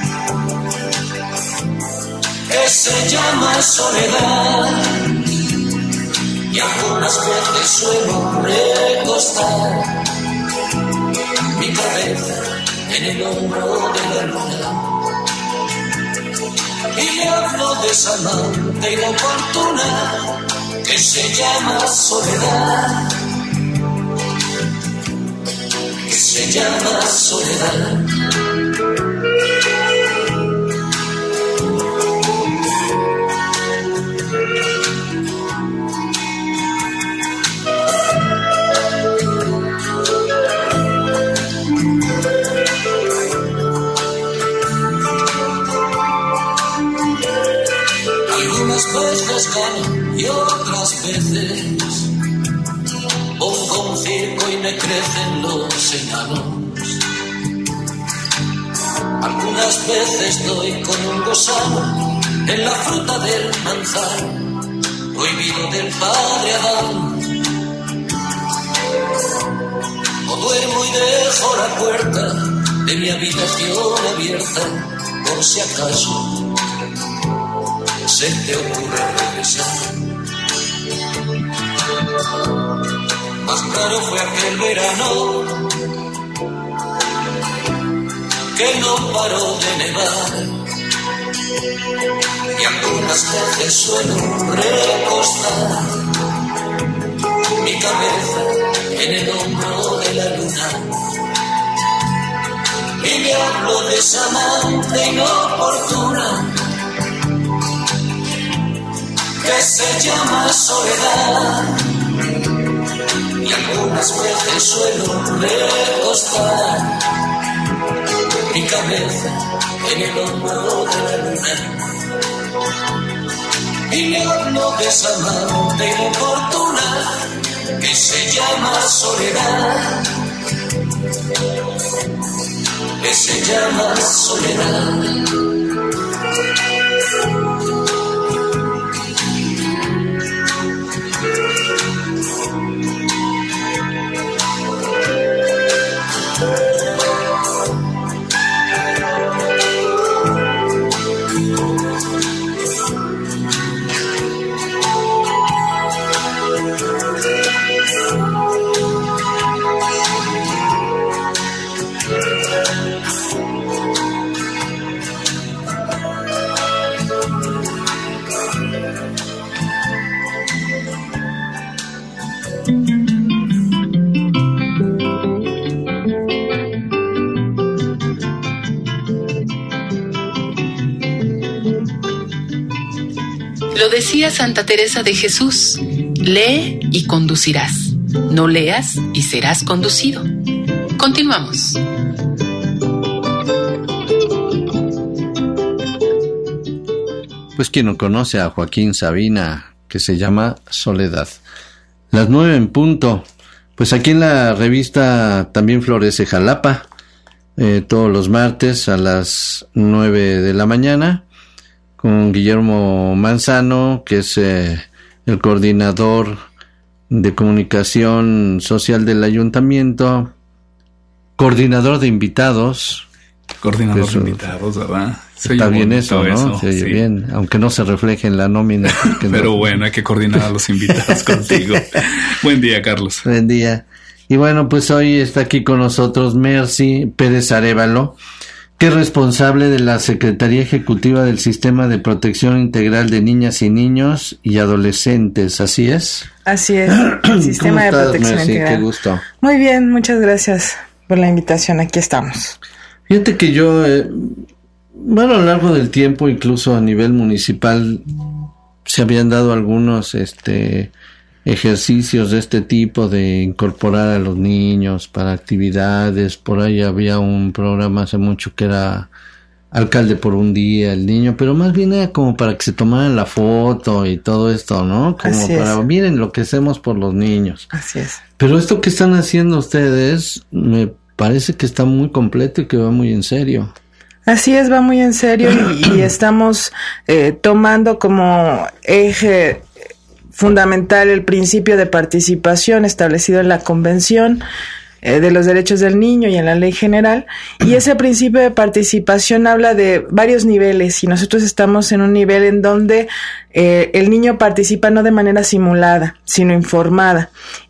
que se llama soledad. Y algunas veces suelo recostar mi cabeza en el hombro de la luna y le hablo de esa amante inoportuna que se llama soledad, que se llama soledad. Algunas veces gano y otras veces pongo un circo y me crecen los enanos. Algunas veces doy con un gusano en la fruta del manzano prohibido del padre Adán. O duermo y dejo la puerta de mi habitación abierta por si acaso se te ocurre regresar. Más claro fue aquel verano que no paró de nevar y algunas veces suelo recostar mi cabeza en el hombro de la luna y le hablo de esa amante inoportuna que se llama soledad. Y algunas veces suelo recostar mi cabeza en el hombro de la luna y le hablo de esa amante inoportuna que se llama soledad, que se llama soledad. Lo decía Santa Teresa de Jesús: lee y conducirás, no leas y serás conducido. Continuamos. Pues quien no conoce a Joaquín Sabina, que se llama Soledad. Las nueve en punto. Pues aquí en la revista también Florece Jalapa eh, todos los martes a las nueve de la mañana con Guillermo Manzano, que es eh, el coordinador de comunicación social del ayuntamiento, coordinador de invitados. Coordinador de invitados, ¿verdad? Se Está bien eso, ¿no? Eso, se oye sí. bien, aunque no se refleje en la nómina. Pero no. Bueno, hay que coordinar a los invitados contigo. Buen día, Carlos. Buen día. Y bueno, pues hoy está aquí con nosotros Mercy Pérez Arévalo, que es responsable de la Secretaría Ejecutiva del Sistema de Protección Integral de Niñas y Niños y Adolescentes, ¿así es? Así es, el Sistema de ¿Cómo estás, Protección Mercy? Integral. Qué gusto. Muy bien, muchas gracias por la invitación, aquí estamos. Fíjate que yo, eh, bueno, a lo largo del tiempo, incluso a nivel municipal, se habían dado algunos este, ejercicios de este tipo de incorporar a los niños para actividades. Por ahí había un programa hace mucho que era Alcalde por un día, el niño, pero más bien era como para que se tomaran la foto y todo esto, ¿no? Como Así para, es. miren lo que hacemos por los niños. Así es. Pero esto que están haciendo ustedes me parece que está muy completo y que va muy en serio. Así es, va muy en serio y, y estamos eh, tomando como eje fundamental el principio de participación establecido en la Convención eh, de los Derechos del Niño y en la Ley General, y ese principio de participación habla de varios niveles y nosotros estamos en un nivel en donde eh, el niño participa no de manera simulada, sino informada,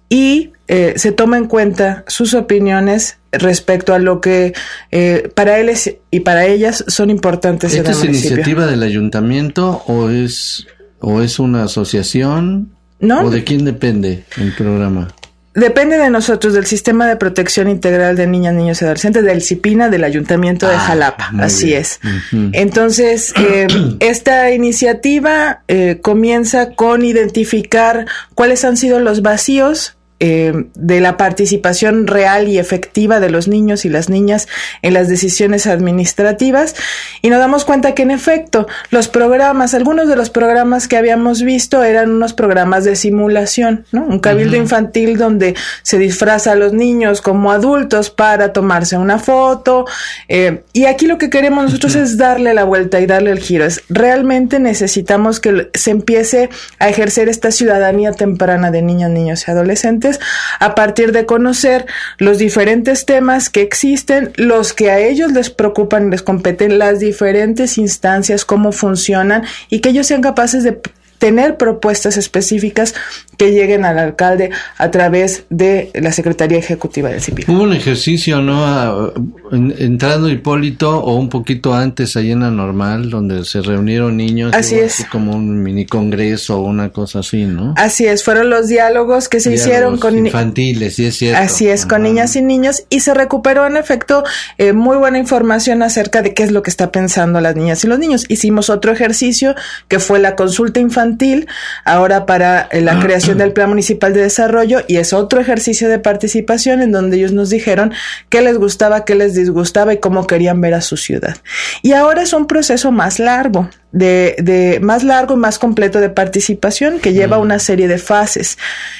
y eh, se toma en cuenta sus opiniones respecto a lo que eh, para él es, y para ellas son importantes en el ¿Esta es municipio. iniciativa del ayuntamiento o es o es una asociación? ¿No? ¿O de quién depende el programa? Depende de nosotros, del Sistema de Protección Integral de Niñas, Niños y Adolescentes, del CIPINA, del Ayuntamiento de Ah, Jalapa. muy Así bien. es. Ujú. Entonces, eh, esta iniciativa eh, comienza con identificar cuáles han sido los vacíos eh, de la participación real y efectiva de los niños y las niñas en las decisiones administrativas, y nos damos cuenta que en efecto los programas, algunos de los programas que habíamos visto eran unos programas de simulación, ¿no? Un cabildo uh-huh. infantil donde se disfraza a los niños como adultos para tomarse una foto, eh, y aquí lo que queremos nosotros uh-huh. es darle la vuelta y darle el giro. Es, realmente necesitamos que se empiece a ejercer esta ciudadanía temprana de niñas, niños y adolescentes a partir de conocer los diferentes temas que existen, los que a ellos les preocupan y les competen, las diferentes instancias, cómo funcionan, y que ellos sean capaces de tener propuestas específicas que lleguen al alcalde a través de la Secretaría Ejecutiva del CIPINA. Hubo un ejercicio, ¿no? A, en, entrando Hipólito o un poquito antes allí en la Normal, donde se reunieron niños. Así es. Así como un mini congreso o una cosa así, ¿no? Así es, fueron los diálogos que se diálogos hicieron con infantiles, sí es cierto. Así es, con uh-huh. niñas y niños, y se recuperó en efecto eh, muy buena información acerca de qué es lo que está pensando las niñas y los niños. Hicimos otro ejercicio que fue la consulta infantil, ahora para eh, la creación del Plan Municipal de Desarrollo, y es otro ejercicio de participación en donde ellos nos dijeron qué les gustaba, qué les disgustaba y cómo querían ver a su ciudad. Y ahora es un proceso más largo, de, de más largo y más completo de participación, que lleva una serie de fases.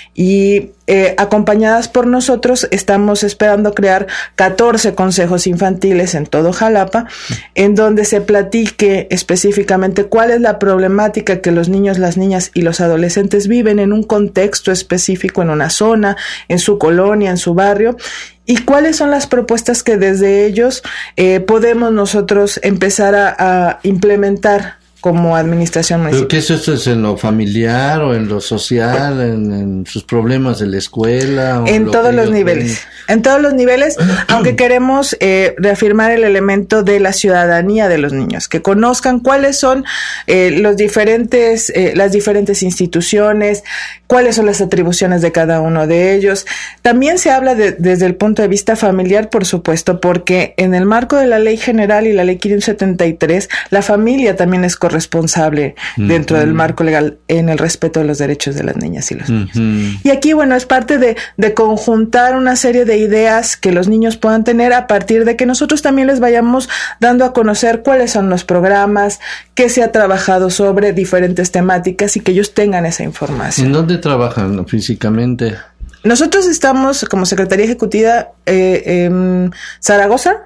Y eh, acompañadas por nosotros estamos esperando crear catorce consejos infantiles en todo Jalapa, en donde se platique específicamente cuál es la problemática que los niños, las niñas y los adolescentes viven en un contexto específico, en una zona, en su colonia, en su barrio, y cuáles son las propuestas que desde ellos eh, podemos nosotros empezar a, a implementar como administración municipal. ¿Pero qué es esto? ¿Es en lo familiar o en lo social, en, en sus problemas de la escuela? O en todos los niveles, ven? en todos los niveles, aunque queremos eh, reafirmar el elemento de la ciudadanía de los niños, que conozcan cuáles son eh, los diferentes, eh, las diferentes instituciones, cuáles son las atribuciones de cada uno de ellos. También se habla de, desde el punto de vista familiar, por supuesto, porque en el marco de la Ley General y la Ley quinientos setenta y tres, la familia también es responsable dentro uh-huh. del marco legal en el respeto de los derechos de las niñas y los uh-huh. niños. Y aquí, bueno, es parte de, de conjuntar una serie de ideas que los niños puedan tener a partir de que nosotros también les vayamos dando a conocer cuáles son los programas, qué se ha trabajado sobre diferentes temáticas y que ellos tengan esa información. ¿En dónde trabajan físicamente? Nosotros estamos como Secretaría Ejecutiva eh, en Zaragoza,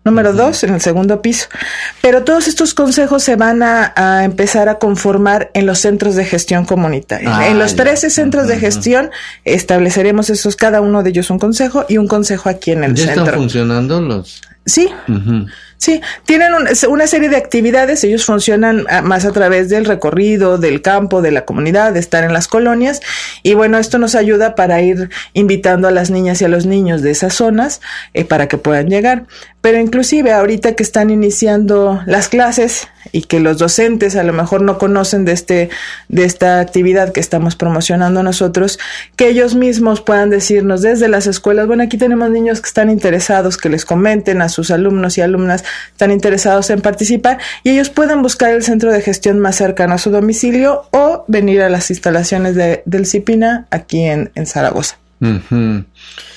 número dos, uh-huh. en el segundo piso. Pero todos estos consejos se van a, a empezar a conformar en los centros de gestión comunitaria. Ah, en los trece centros uh-huh. de gestión estableceremos esos, cada uno de ellos un consejo y un consejo aquí en el ¿Ya centro. ¿Ya están funcionando los...? Sí. Uh-huh. Sí, tienen un, una serie de actividades, ellos funcionan a, más a través del recorrido, del campo, de la comunidad, de estar en las colonias, y bueno, esto nos ayuda para ir invitando a las niñas y a los niños de esas zonas eh, para que puedan llegar. Pero inclusive ahorita que están iniciando las clases y que los docentes a lo mejor no conocen de este de esta actividad que estamos promocionando nosotros, que ellos mismos puedan decirnos desde las escuelas, bueno, aquí tenemos niños que están interesados, que les comenten a sus alumnos y alumnas, están interesados en participar, y ellos pueden buscar el centro de gestión más cercano a su domicilio o venir a las instalaciones de, del CIPINA aquí en, en Zaragoza. Uh-huh.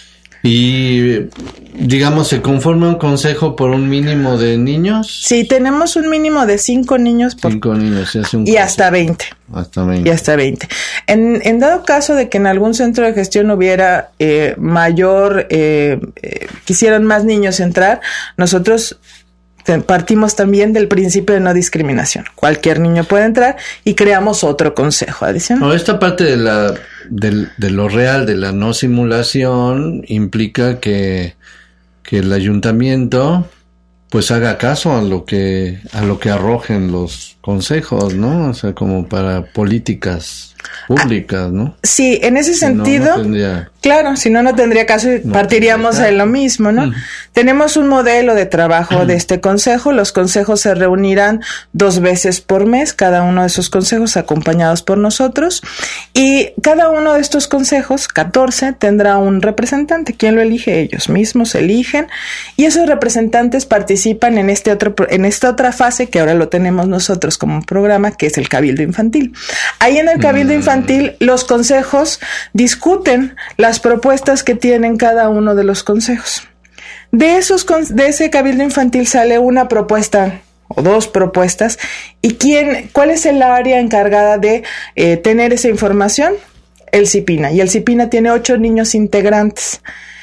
Y, digamos, ¿se conforma un consejo por un mínimo de niños? Sí, tenemos un mínimo de cinco niños por cinco niños, se hace un y consejo. hasta veinte. Hasta veinte. Y hasta veinte. En, en dado caso de que en algún centro de gestión hubiera eh, mayor, eh, eh, quisieran más niños entrar, nosotros partimos también del principio de no discriminación. Cualquier niño puede entrar y creamos otro consejo adicional. No, esta parte de la de, de lo real, de la no simulación, implica que, que el ayuntamiento pues haga caso a lo que a lo que arrojen los consejos, ¿no? O sea, como para políticas públicas, ¿no? Sí, en ese si sentido, no, no tendría... claro, si no, no tendría caso y no partiríamos de lo mismo, ¿no? Uh-huh. Tenemos un modelo de trabajo uh-huh. de este consejo. Los consejos se reunirán dos veces por mes, cada uno de esos consejos acompañados por nosotros, y cada uno de estos consejos, catorce, tendrá un representante. ¿Quién lo elige? Ellos mismos eligen, y esos representantes participan en este otro, en esta otra fase que ahora lo tenemos nosotros como un programa, que es el cabildo infantil. Ahí en el cabildo uh-huh. infantil, los consejos discuten las propuestas que tienen cada uno de los consejos. De esos de ese cabildo infantil sale una propuesta o dos propuestas, y quién, ¿cuál es el área encargada de eh, tener esa información? El CIPINA, y el CIPINA tiene ocho niños integrantes,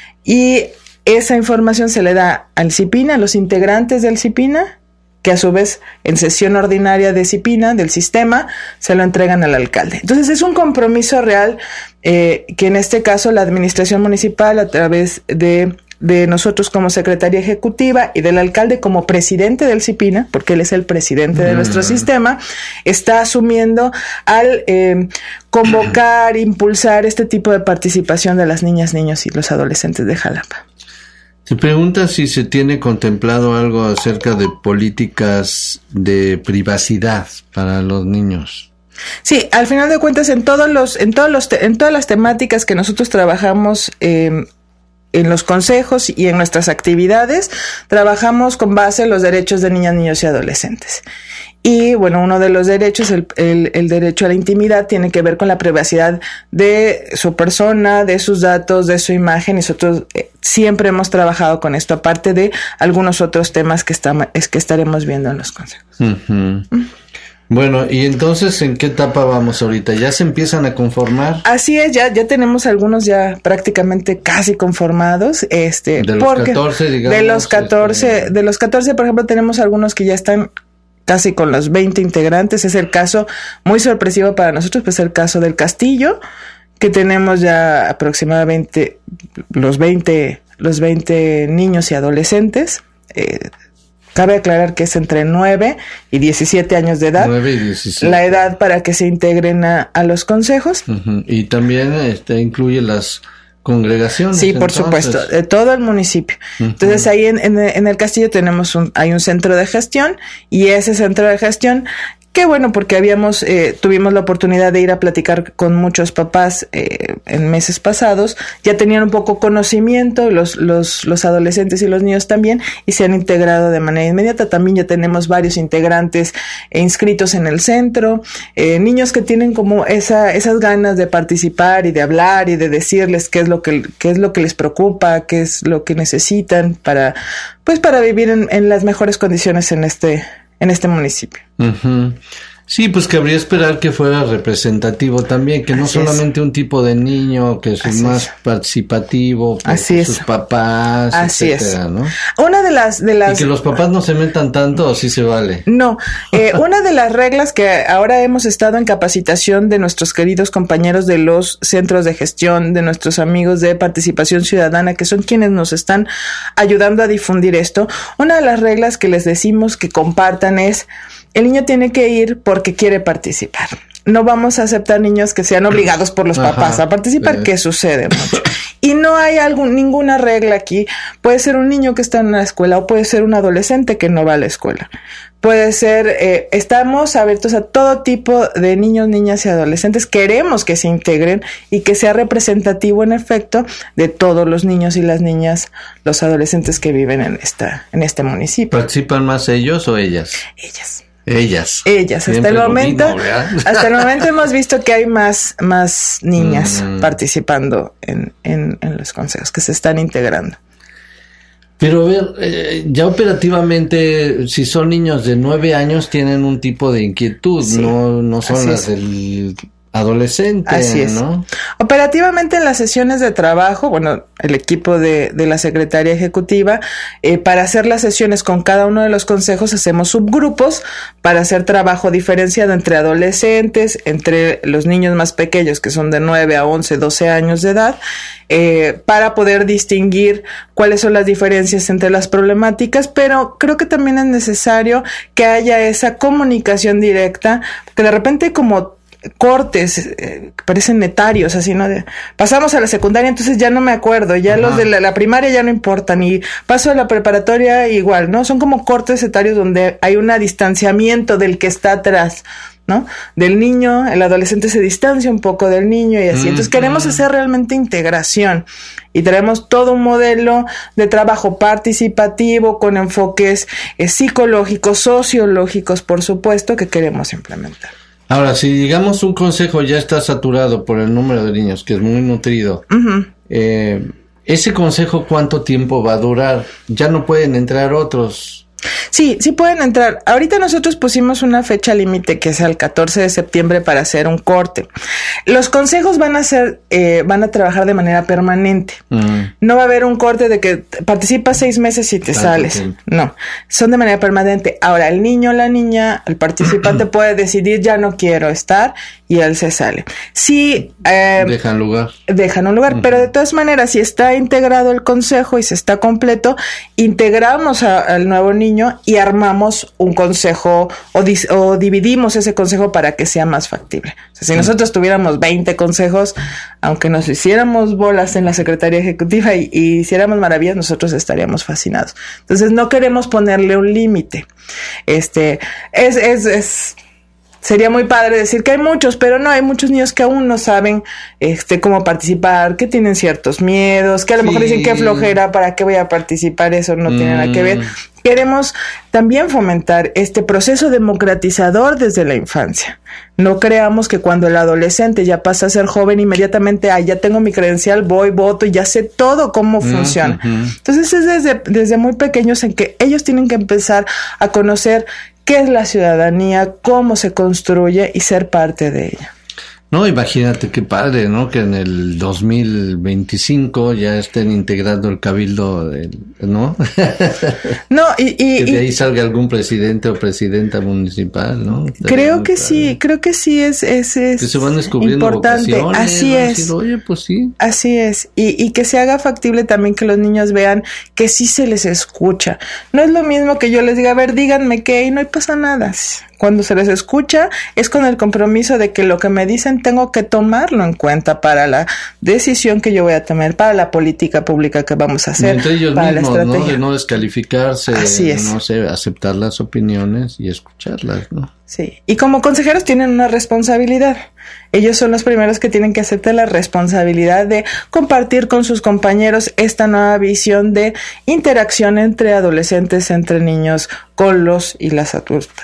y esa información se le da al CIPINA, a los integrantes del CIPINA, que a su vez en sesión ordinaria de CIPINA, del sistema, se lo entregan al alcalde. Entonces es un compromiso real eh, que en este caso la administración municipal, a través de, de nosotros como secretaría ejecutiva y del alcalde como presidente del CIPINA, porque él es el presidente de mm. nuestro sistema, está asumiendo al eh, convocar, impulsar este tipo de participación de las niñas, niños y los adolescentes de Jalapa. Se pregunta si se tiene contemplado algo acerca de políticas de privacidad para los niños. Sí, al final de cuentas, en todos los, en todos los, te, en todas las temáticas que nosotros trabajamos eh, en los consejos y en nuestras actividades, trabajamos con base en los derechos de niñas, niños y adolescentes. Y bueno, uno de los derechos, el, el, el derecho a la intimidad, tiene que ver con la privacidad de su persona, de sus datos, de su imagen, y nosotros eh, siempre hemos trabajado con esto, aparte de algunos otros temas que, está, es que estaremos viendo en los consejos. Uh-huh. ¿Mm? Bueno, y entonces, ¿en qué etapa vamos ahorita? ¿Ya se empiezan a conformar? Así es, ya ya tenemos algunos ya prácticamente casi conformados. Este, de los porque catorce, digamos. De los catorce, este... de los catorce, por ejemplo, tenemos algunos que ya están casi con los veinte integrantes. Es el caso muy sorpresivo para nosotros, pues el caso del Castillo, que tenemos ya aproximadamente los veinte, los veinte niños y adolescentes. Eh, cabe aclarar que es entre nueve y diecisiete años de edad. nueve y diecisiete. La edad para que se integren a, a los consejos. Uh-huh. Y también este incluye las congregaciones. Sí, por entonces. supuesto, de todo el municipio. Uh-huh. Entonces ahí en, en, en el Castillo tenemos un, hay un centro de gestión, y ese centro de gestión, qué bueno, porque habíamos, eh, tuvimos la oportunidad de ir a platicar con muchos papás eh, en meses pasados, ya tenían un poco conocimiento, los, los, los adolescentes y los niños también, y se han integrado de manera inmediata. También ya tenemos varios integrantes eh, inscritos en el centro, eh, niños que tienen como esa, esas ganas de participar y de hablar y de decirles qué es lo que, qué es lo que les preocupa, qué es lo que necesitan para, pues para vivir en, en las mejores condiciones en este en este municipio. Uh-huh. Sí, pues cabría esperar que fuera representativo también, que no Así solamente es. Un tipo de niño que es Así más es. participativo, por Así sus es. papás, Así etcétera, es. ¿no? Una de las, de las... Y que los papás no se metan tanto, ¿o sí se vale? No, eh, una de las reglas que ahora hemos estado en capacitación de nuestros queridos compañeros de los centros de gestión, de nuestros amigos de participación ciudadana, que son quienes nos están ayudando a difundir esto, una de las reglas que les decimos que compartan es: el niño tiene que ir porque quiere participar. No vamos a aceptar niños que sean obligados por los Ajá, papás a participar, eh. que sucede mucho. Y no hay algún, ninguna regla aquí. Puede ser un niño que está en la escuela o puede ser un adolescente que no va a la escuela. Puede ser, eh, estamos abiertos a todo tipo de niños, niñas y adolescentes. Queremos que se integren y que sea representativo, en efecto, de todos los niños y las niñas, los adolescentes que viven en esta, en este municipio. ¿Participan más ellos o ellas? Ellas. Ellas. Ellas. Hasta el momento, hasta el momento hemos visto que hay más, más niñas mm. participando en, en, en los consejos, que se están integrando. Pero a ver, eh, ya operativamente, si son niños de nueve años, tienen un tipo de inquietud, sí, no, no son las es. del adolescente, Así es. ¿no? Operativamente en las sesiones de trabajo, bueno, el equipo de, de la Secretaría Ejecutiva, eh, para hacer las sesiones con cada uno de los consejos hacemos subgrupos para hacer trabajo diferenciado entre adolescentes, entre los niños más pequeños que son de nueve a once, doce años de edad, eh, para poder distinguir cuáles son las diferencias entre las problemáticas, pero creo que también es necesario que haya esa comunicación directa, que de repente como cortes eh, que parecen etarios, así, ¿no? De, pasamos a la secundaria, entonces ya no me acuerdo, ya Ajá. los de la, la primaria ya no importan, y paso a la preparatoria igual, ¿no? Son como cortes etarios donde hay un distanciamiento del que está atrás, ¿no? Del niño, el adolescente se distancia un poco del niño y así. Mm-hmm. Entonces queremos hacer realmente integración y traemos todo un modelo de trabajo participativo con enfoques eh, psicológicos, sociológicos, por supuesto, que queremos implementar. Ahora, si digamos un consejo ya está saturado por el número de niños, que es muy nutrido, uh-huh. eh, ¿ese consejo cuánto tiempo va a durar? Ya no pueden entrar otros. Sí, sí pueden entrar. Ahorita nosotros pusimos una fecha límite que es el catorce de septiembre para hacer un corte. Los consejos van a ser, eh, van a trabajar de manera permanente. Uh-huh. No va a haber un corte de que participas seis meses y te Tanto sales. Tiempo. No, son de manera permanente. Ahora, el niño o la niña, el participante puede decidir ya no quiero estar y él se sale. Sí, eh, dejan lugar. Dejan un lugar, uh-huh. pero de todas maneras, si está integrado el consejo y se está completo, integramos a, al nuevo niño y armamos un consejo o, dis, o dividimos ese consejo para que sea más factible. O sea, si nosotros tuviéramos veinte consejos, aunque nos hiciéramos bolas en la Secretaría Ejecutiva y, y hiciéramos maravillas, nosotros estaríamos fascinados. Entonces no queremos ponerle un límite. Este, es, es, es sería muy padre decir que hay muchos, pero no, hay muchos niños que aún no saben este cómo participar, que tienen ciertos miedos, que a lo sí. mejor dicen qué flojera, ¿para qué voy a participar? Eso no mm. tiene nada que ver. Queremos también fomentar este proceso democratizador desde la infancia. No creamos que cuando el adolescente ya pasa a ser joven, inmediatamente, ah, ya tengo mi credencial, voy, voto y ya sé todo cómo mm, funciona. Uh-huh. Entonces es desde, desde muy pequeños en que ellos tienen que empezar a conocer qué es la ciudadanía, cómo se construye y ser parte de ella. No, imagínate qué padre, ¿no? Que en el dos mil veinticinco ya estén integrando el cabildo, de, ¿no? No, y, y que de ahí y, salga algún presidente o presidenta municipal, ¿no? Creo que sí, creo que sí es, es, es que se van descubriendo importante. Así ¿no? es. Decir, oye, pues sí. Así es. Y, y que se haga factible también que los niños vean que sí se les escucha. No es lo mismo que yo les diga, a ver, díganme qué, y no pasa nada. Cuando se les escucha es con el compromiso de que lo que me dicen tengo que tomarlo en cuenta para la decisión que yo voy a tomar, para la política pública que vamos a hacer, entre ellos para mismos, la estrategia. ¿no? De no descalificarse, Así es. no sé, aceptar las opiniones y escucharlas, ¿no? Sí, y como consejeros tienen una responsabilidad. Ellos son los primeros que tienen que aceptar la responsabilidad de compartir con sus compañeros esta nueva visión de interacción entre adolescentes, entre niños, con los y las adultas.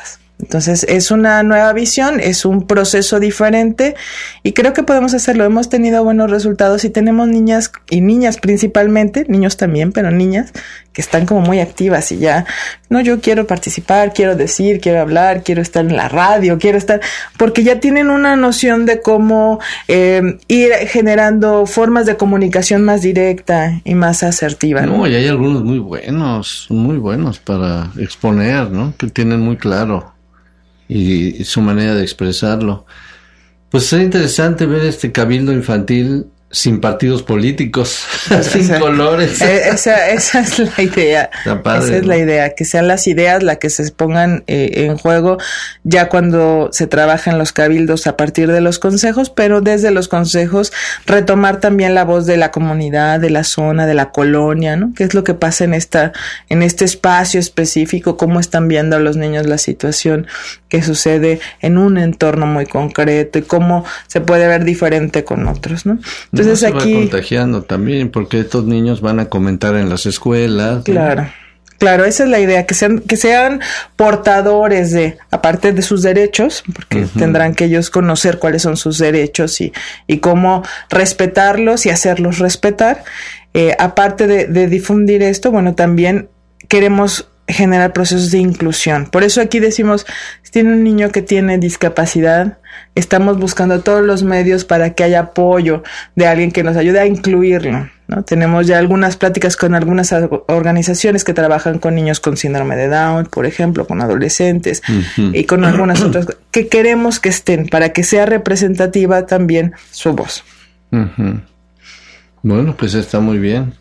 Entonces es una nueva visión, es un proceso diferente y creo que podemos hacerlo. Hemos tenido buenos resultados y tenemos niñas y niñas principalmente, niños también, pero niñas que están como muy activas y ya, no, yo quiero participar, quiero decir, quiero hablar, quiero estar en la radio, quiero estar, porque ya tienen una noción de cómo eh, ir generando formas de comunicación más directa y más asertiva. No, ¿no? y hay algunos muy buenos, muy buenos para exponer, ¿no? Que tienen muy claro y, y su manera de expresarlo. Pues es interesante ver este cabildo infantil sin partidos políticos, sin esa, colores. Esa, esa es la idea. Padre, esa es ¿no? la idea, que sean las ideas las que se pongan eh, en juego ya cuando se trabaja en los cabildos a partir de los consejos, pero desde los consejos retomar también la voz de la comunidad, de la zona, de la colonia, ¿no? ¿Qué es lo que pasa en esta, en este espacio específico? ¿Cómo están viendo a los niños la situación que sucede en un entorno muy concreto y cómo se puede ver diferente con otros, ¿no? Entonces no se aquí va contagiando también, porque estos niños van a comentar en las escuelas. Claro, ¿no? claro, esa es la idea, que sean, que sean portadores de, aparte de sus derechos, porque uh-huh. tendrán que ellos conocer cuáles son sus derechos y, y cómo respetarlos y hacerlos respetar. Eh, aparte de, de difundir esto, bueno, también queremos generar procesos de inclusión. Por eso aquí decimos, si tiene un niño que tiene discapacidad, estamos buscando todos los medios para que haya apoyo de alguien que nos ayude a incluirlo, ¿no? Tenemos ya algunas pláticas con algunas organizaciones que trabajan con niños con síndrome de Down, por ejemplo, con adolescentes, uh-huh. y con algunas otras que queremos que estén para que sea representativa también su voz. Uh-huh. Bueno, pues está muy bien.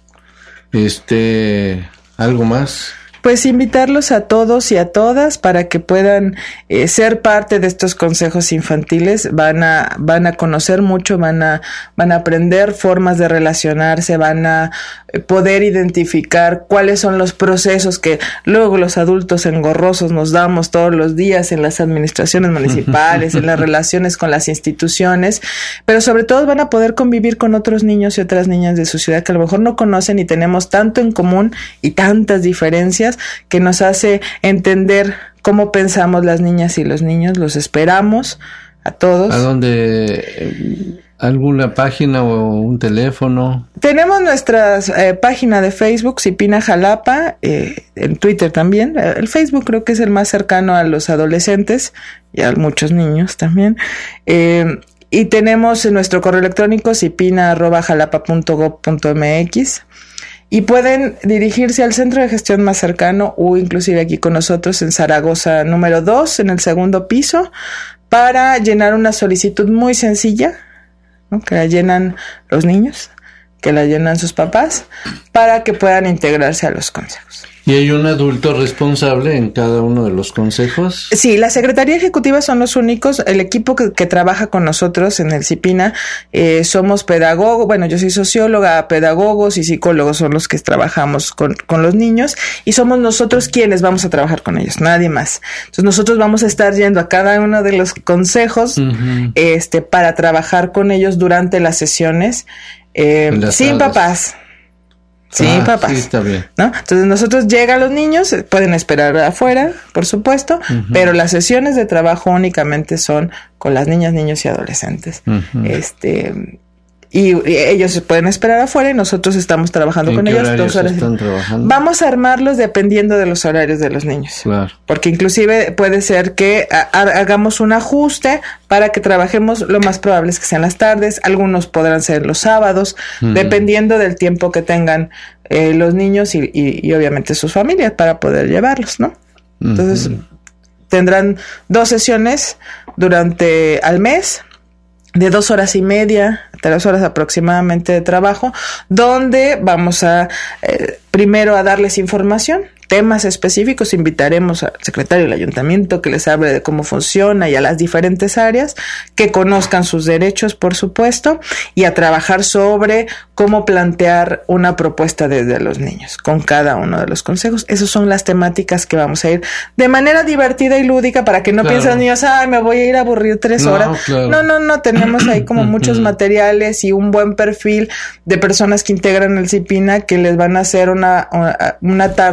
Este, ¿algo más? Pues invitarlos a todos y a todas para que puedan eh, ser parte de estos consejos infantiles. Van a van a conocer mucho, van a van a aprender formas de relacionarse, van a poder identificar cuáles son los procesos que luego los adultos engorrosos nos damos todos los días en las administraciones municipales, en las relaciones con las instituciones, pero sobre todo van a poder convivir con otros niños y otras niñas de su ciudad que a lo mejor no conocen y tenemos tanto en común y tantas diferencias que nos hace entender cómo pensamos las niñas y los niños. Los esperamos a todos. ¿A dónde? ¿Alguna página o un teléfono? Tenemos nuestra eh, página de Facebook, Cipina Jalapa, eh, en Twitter también. El Facebook creo que es el más cercano a los adolescentes y a muchos niños también. Eh, y tenemos nuestro correo electrónico cipina arroba jalapa punto gob punto mx. Y pueden dirigirse al centro de gestión más cercano o inclusive aquí con nosotros en Zaragoza número dos, en el segundo piso, para llenar una solicitud muy sencilla, ¿no? Que la llenan los niños, que la llenan sus papás, para que puedan integrarse a los consejos. ¿Y hay un adulto responsable en cada uno de los consejos? Sí, la Secretaría Ejecutiva son los únicos, el equipo que, que trabaja con nosotros en el Cipina, eh, somos pedagogos, bueno, yo soy socióloga, pedagogos y psicólogos son los que trabajamos con, con los niños y somos nosotros quienes vamos a trabajar con ellos, nadie más. Entonces nosotros vamos a estar yendo a cada uno de los consejos, uh-huh. este, para trabajar con ellos durante las sesiones, eh, sin tardes. Papás. Sí, ah, papás. Sí, está bien. ¿No? Entonces nosotros llegan los niños, pueden esperar afuera, por supuesto, uh-huh. pero las sesiones de trabajo únicamente son con las niñas, niños y adolescentes. Uh-huh. Este y, y ellos pueden esperar afuera y nosotros estamos trabajando con ellos dos horas. Están trabajando? Vamos a armarlos dependiendo de los horarios de los niños. Claro. Porque inclusive puede ser que ha, hagamos un ajuste para que trabajemos, lo más probable es que sean las tardes, algunos podrán ser los sábados, uh-huh. dependiendo del tiempo que tengan eh, los niños y, y, y obviamente sus familias para poder llevarlos, ¿no? Entonces, uh-huh. tendrán dos sesiones durante al mes, de dos horas y media, tres horas aproximadamente de trabajo, donde vamos a, eh, primero a darles información, temas específicos, invitaremos al secretario del ayuntamiento que les hable de cómo funciona y a las diferentes áreas, que conozcan sus derechos, por supuesto, y a trabajar sobre cómo plantear una propuesta desde los niños, con cada uno de los consejos. Esas son las temáticas que vamos a ir de manera divertida y lúdica para que no claro. piensen los niños, ay, me voy a ir a aburrir tres no, horas. Claro. No, no, no, tenemos ahí como muchos materiales y un buen perfil de personas que integran el Cipina que les van a hacer una, una, una tarde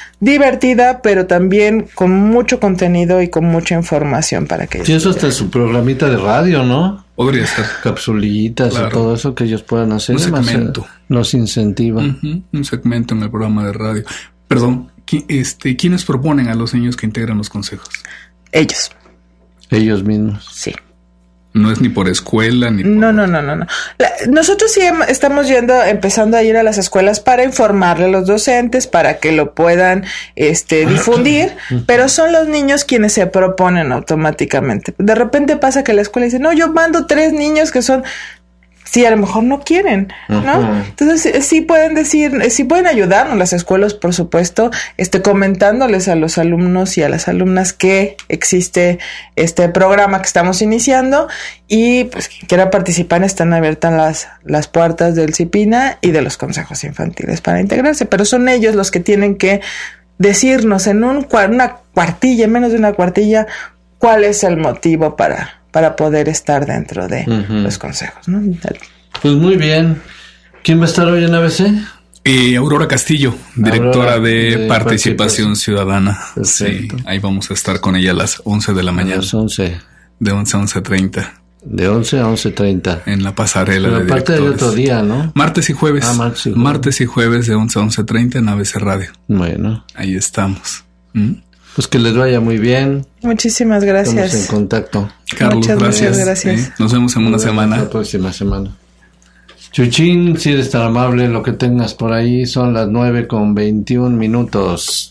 divertida, pero también con mucho contenido y con mucha información para que ellos... Sí, eso hasta su programita de radio, ¿no? Podría ser. Capsulitas Claro. y todo eso que ellos puedan hacer. Un Además, segmento. eh, Los incentiva. Uh-huh, un segmento en el programa de radio. Perdón, ¿qui- este, ¿quiénes proponen a los niños que integran los consejos? Ellos. Ellos mismos. Sí. No es ni por escuela ni por... No, no, no, no, no. La- nosotros sí em- estamos yendo, empezando a ir a las escuelas para informarle a los docentes, para que lo puedan este, difundir, pero son los niños quienes se proponen automáticamente. De repente pasa que la escuela dice, no, yo mando tres niños que son... Sí, a lo mejor no quieren, ¿no? Ujú. Entonces, eh, sí pueden decir, eh, sí pueden ayudarnos las escuelas, por supuesto, este, comentándoles a los alumnos y a las alumnas que existe este programa que estamos iniciando y, pues, quien quiera participar están abiertas las, las puertas del CIPINA y de los consejos infantiles para integrarse, pero son ellos los que tienen que decirnos en un, cua- una cuartilla, en menos de una cuartilla, cuál es el motivo para... para poder estar dentro de Ujú. los consejos, ¿no? Pues muy bien. ¿Quién va a estar hoy en A B C? Eh, Aurora Castillo, directora Aurora, de, de Participación Participación Ciudadana. Perfecto. Sí, ahí vamos a estar con ella a las once de la A mañana. las once. De once a once treinta. De once a once treinta. En la pasarela Pero de aparte hay directores. otro día, ¿no? Martes y jueves. Ah, martes y jueves. Martes y jueves de once a once treinta en A B C Radio. Bueno, Ahí estamos. ¿Mm? pues que les vaya muy bien. Muchísimas Estamos en gracias. contacto. Carlos, Muchas, gracias. muchas gracias. ¿eh? Nos vemos en una Nos vemos semana. La próxima semana. Chuchín, si eres tan amable, lo que tengas por ahí son las nueve con veintiún minutos.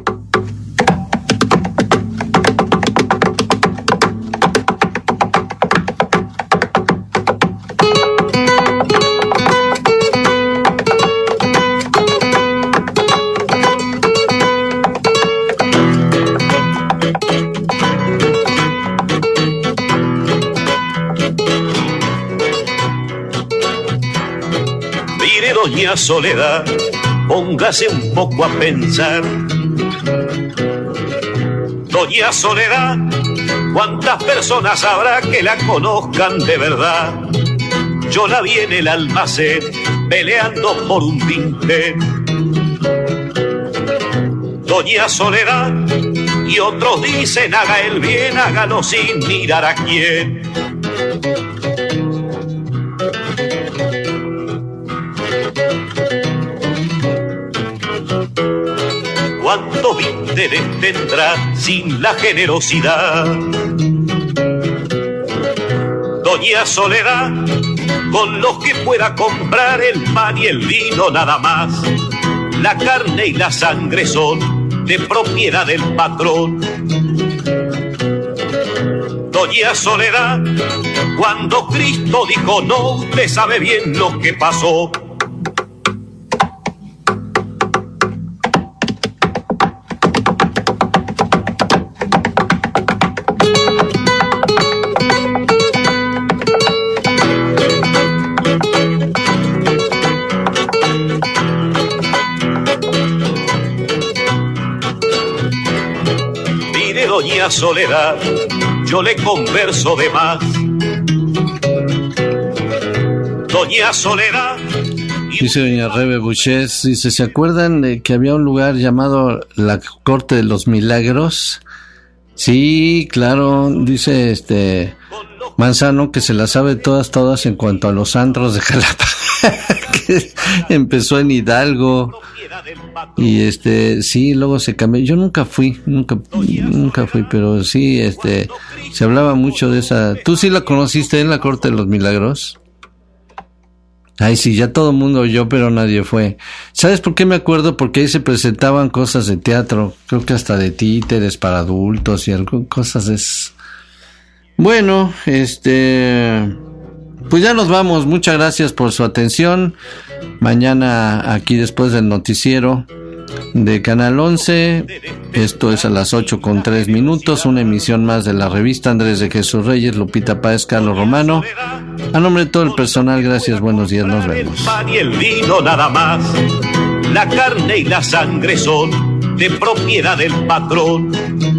Mire, doña Soledad, póngase un poco a pensar. Doña Soledad, ¿cuántas personas habrá que la conozcan de verdad? Yo la vi en el almacén, peleando por un tinte. Doña Soledad, y otros dicen haga el bien, hágalo sin mirar a quién. ¿Cuántos vínteres tendrá sin la generosidad? Doña Soledad, con los que pueda comprar el pan y el vino nada más. La carne y la sangre son de propiedad del patrón. Doña Soledad, cuando Cristo dijo no, usted sabe bien lo que pasó. Mire, doña Soledad, yo le converso de más. Doña Soledad. Dice doña Rebe Buches, dice, ¿se acuerdan de que había un lugar llamado la Corte de los Milagros? Sí, claro, dice este Manzano que se las sabe todas, todas en cuanto a los antros de Jalapa, que empezó en Hidalgo, y este, sí, luego se cambió, yo nunca fui, nunca, nunca fui, pero sí, este, se hablaba mucho de esa, ¿tú sí la conociste en la Corte de los Milagros? Ay, sí, ya todo el mundo oyó, pero nadie fue. ¿Sabes por qué me acuerdo? Porque ahí se presentaban cosas de teatro, creo que hasta de títeres para adultos y algo, cosas de esas. Bueno, este, pues ya nos vamos. Muchas gracias por su atención. Mañana aquí después del noticiero de Canal once, esto es a las ocho con tres minutos, una emisión más de la revista. Andrés de Jesús Reyes, Lupita Páez, Carlos Romano. A nombre de todo el personal, gracias, buenos días, nos vemos. El pan y el vino nada más. La carne y la sangre son de propiedad del patrón.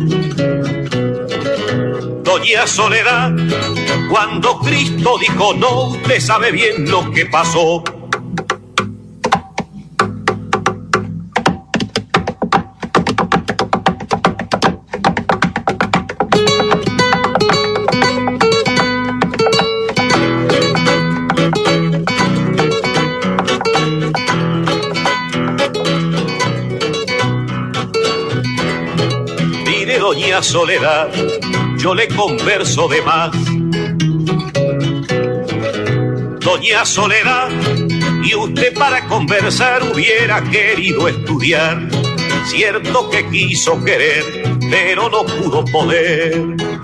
Doña Soledad, cuando Cristo dijo no, usted sabe bien lo que pasó. Doña Soledad, yo le converso de más. Doña Soledad, y usted para conversar hubiera querido estudiar. Cierto que quiso querer, pero no pudo poder.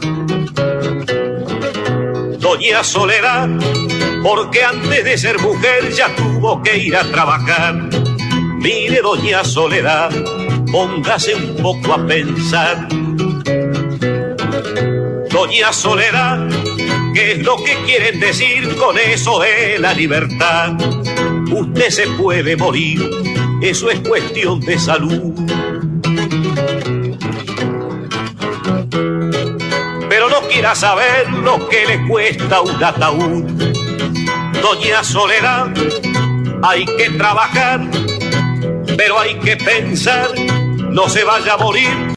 Doña Soledad, porque antes de ser mujer ya tuvo que ir a trabajar. Mire, doña Soledad, póngase un poco a pensar. Doña Soledad, ¿qué es lo que quieren decir con eso de la libertad? Usted se puede morir, eso es cuestión de salud. Pero no quiera saber lo que le cuesta un ataúd. Doña Soledad, hay que trabajar, pero hay que pensar, no se vaya a morir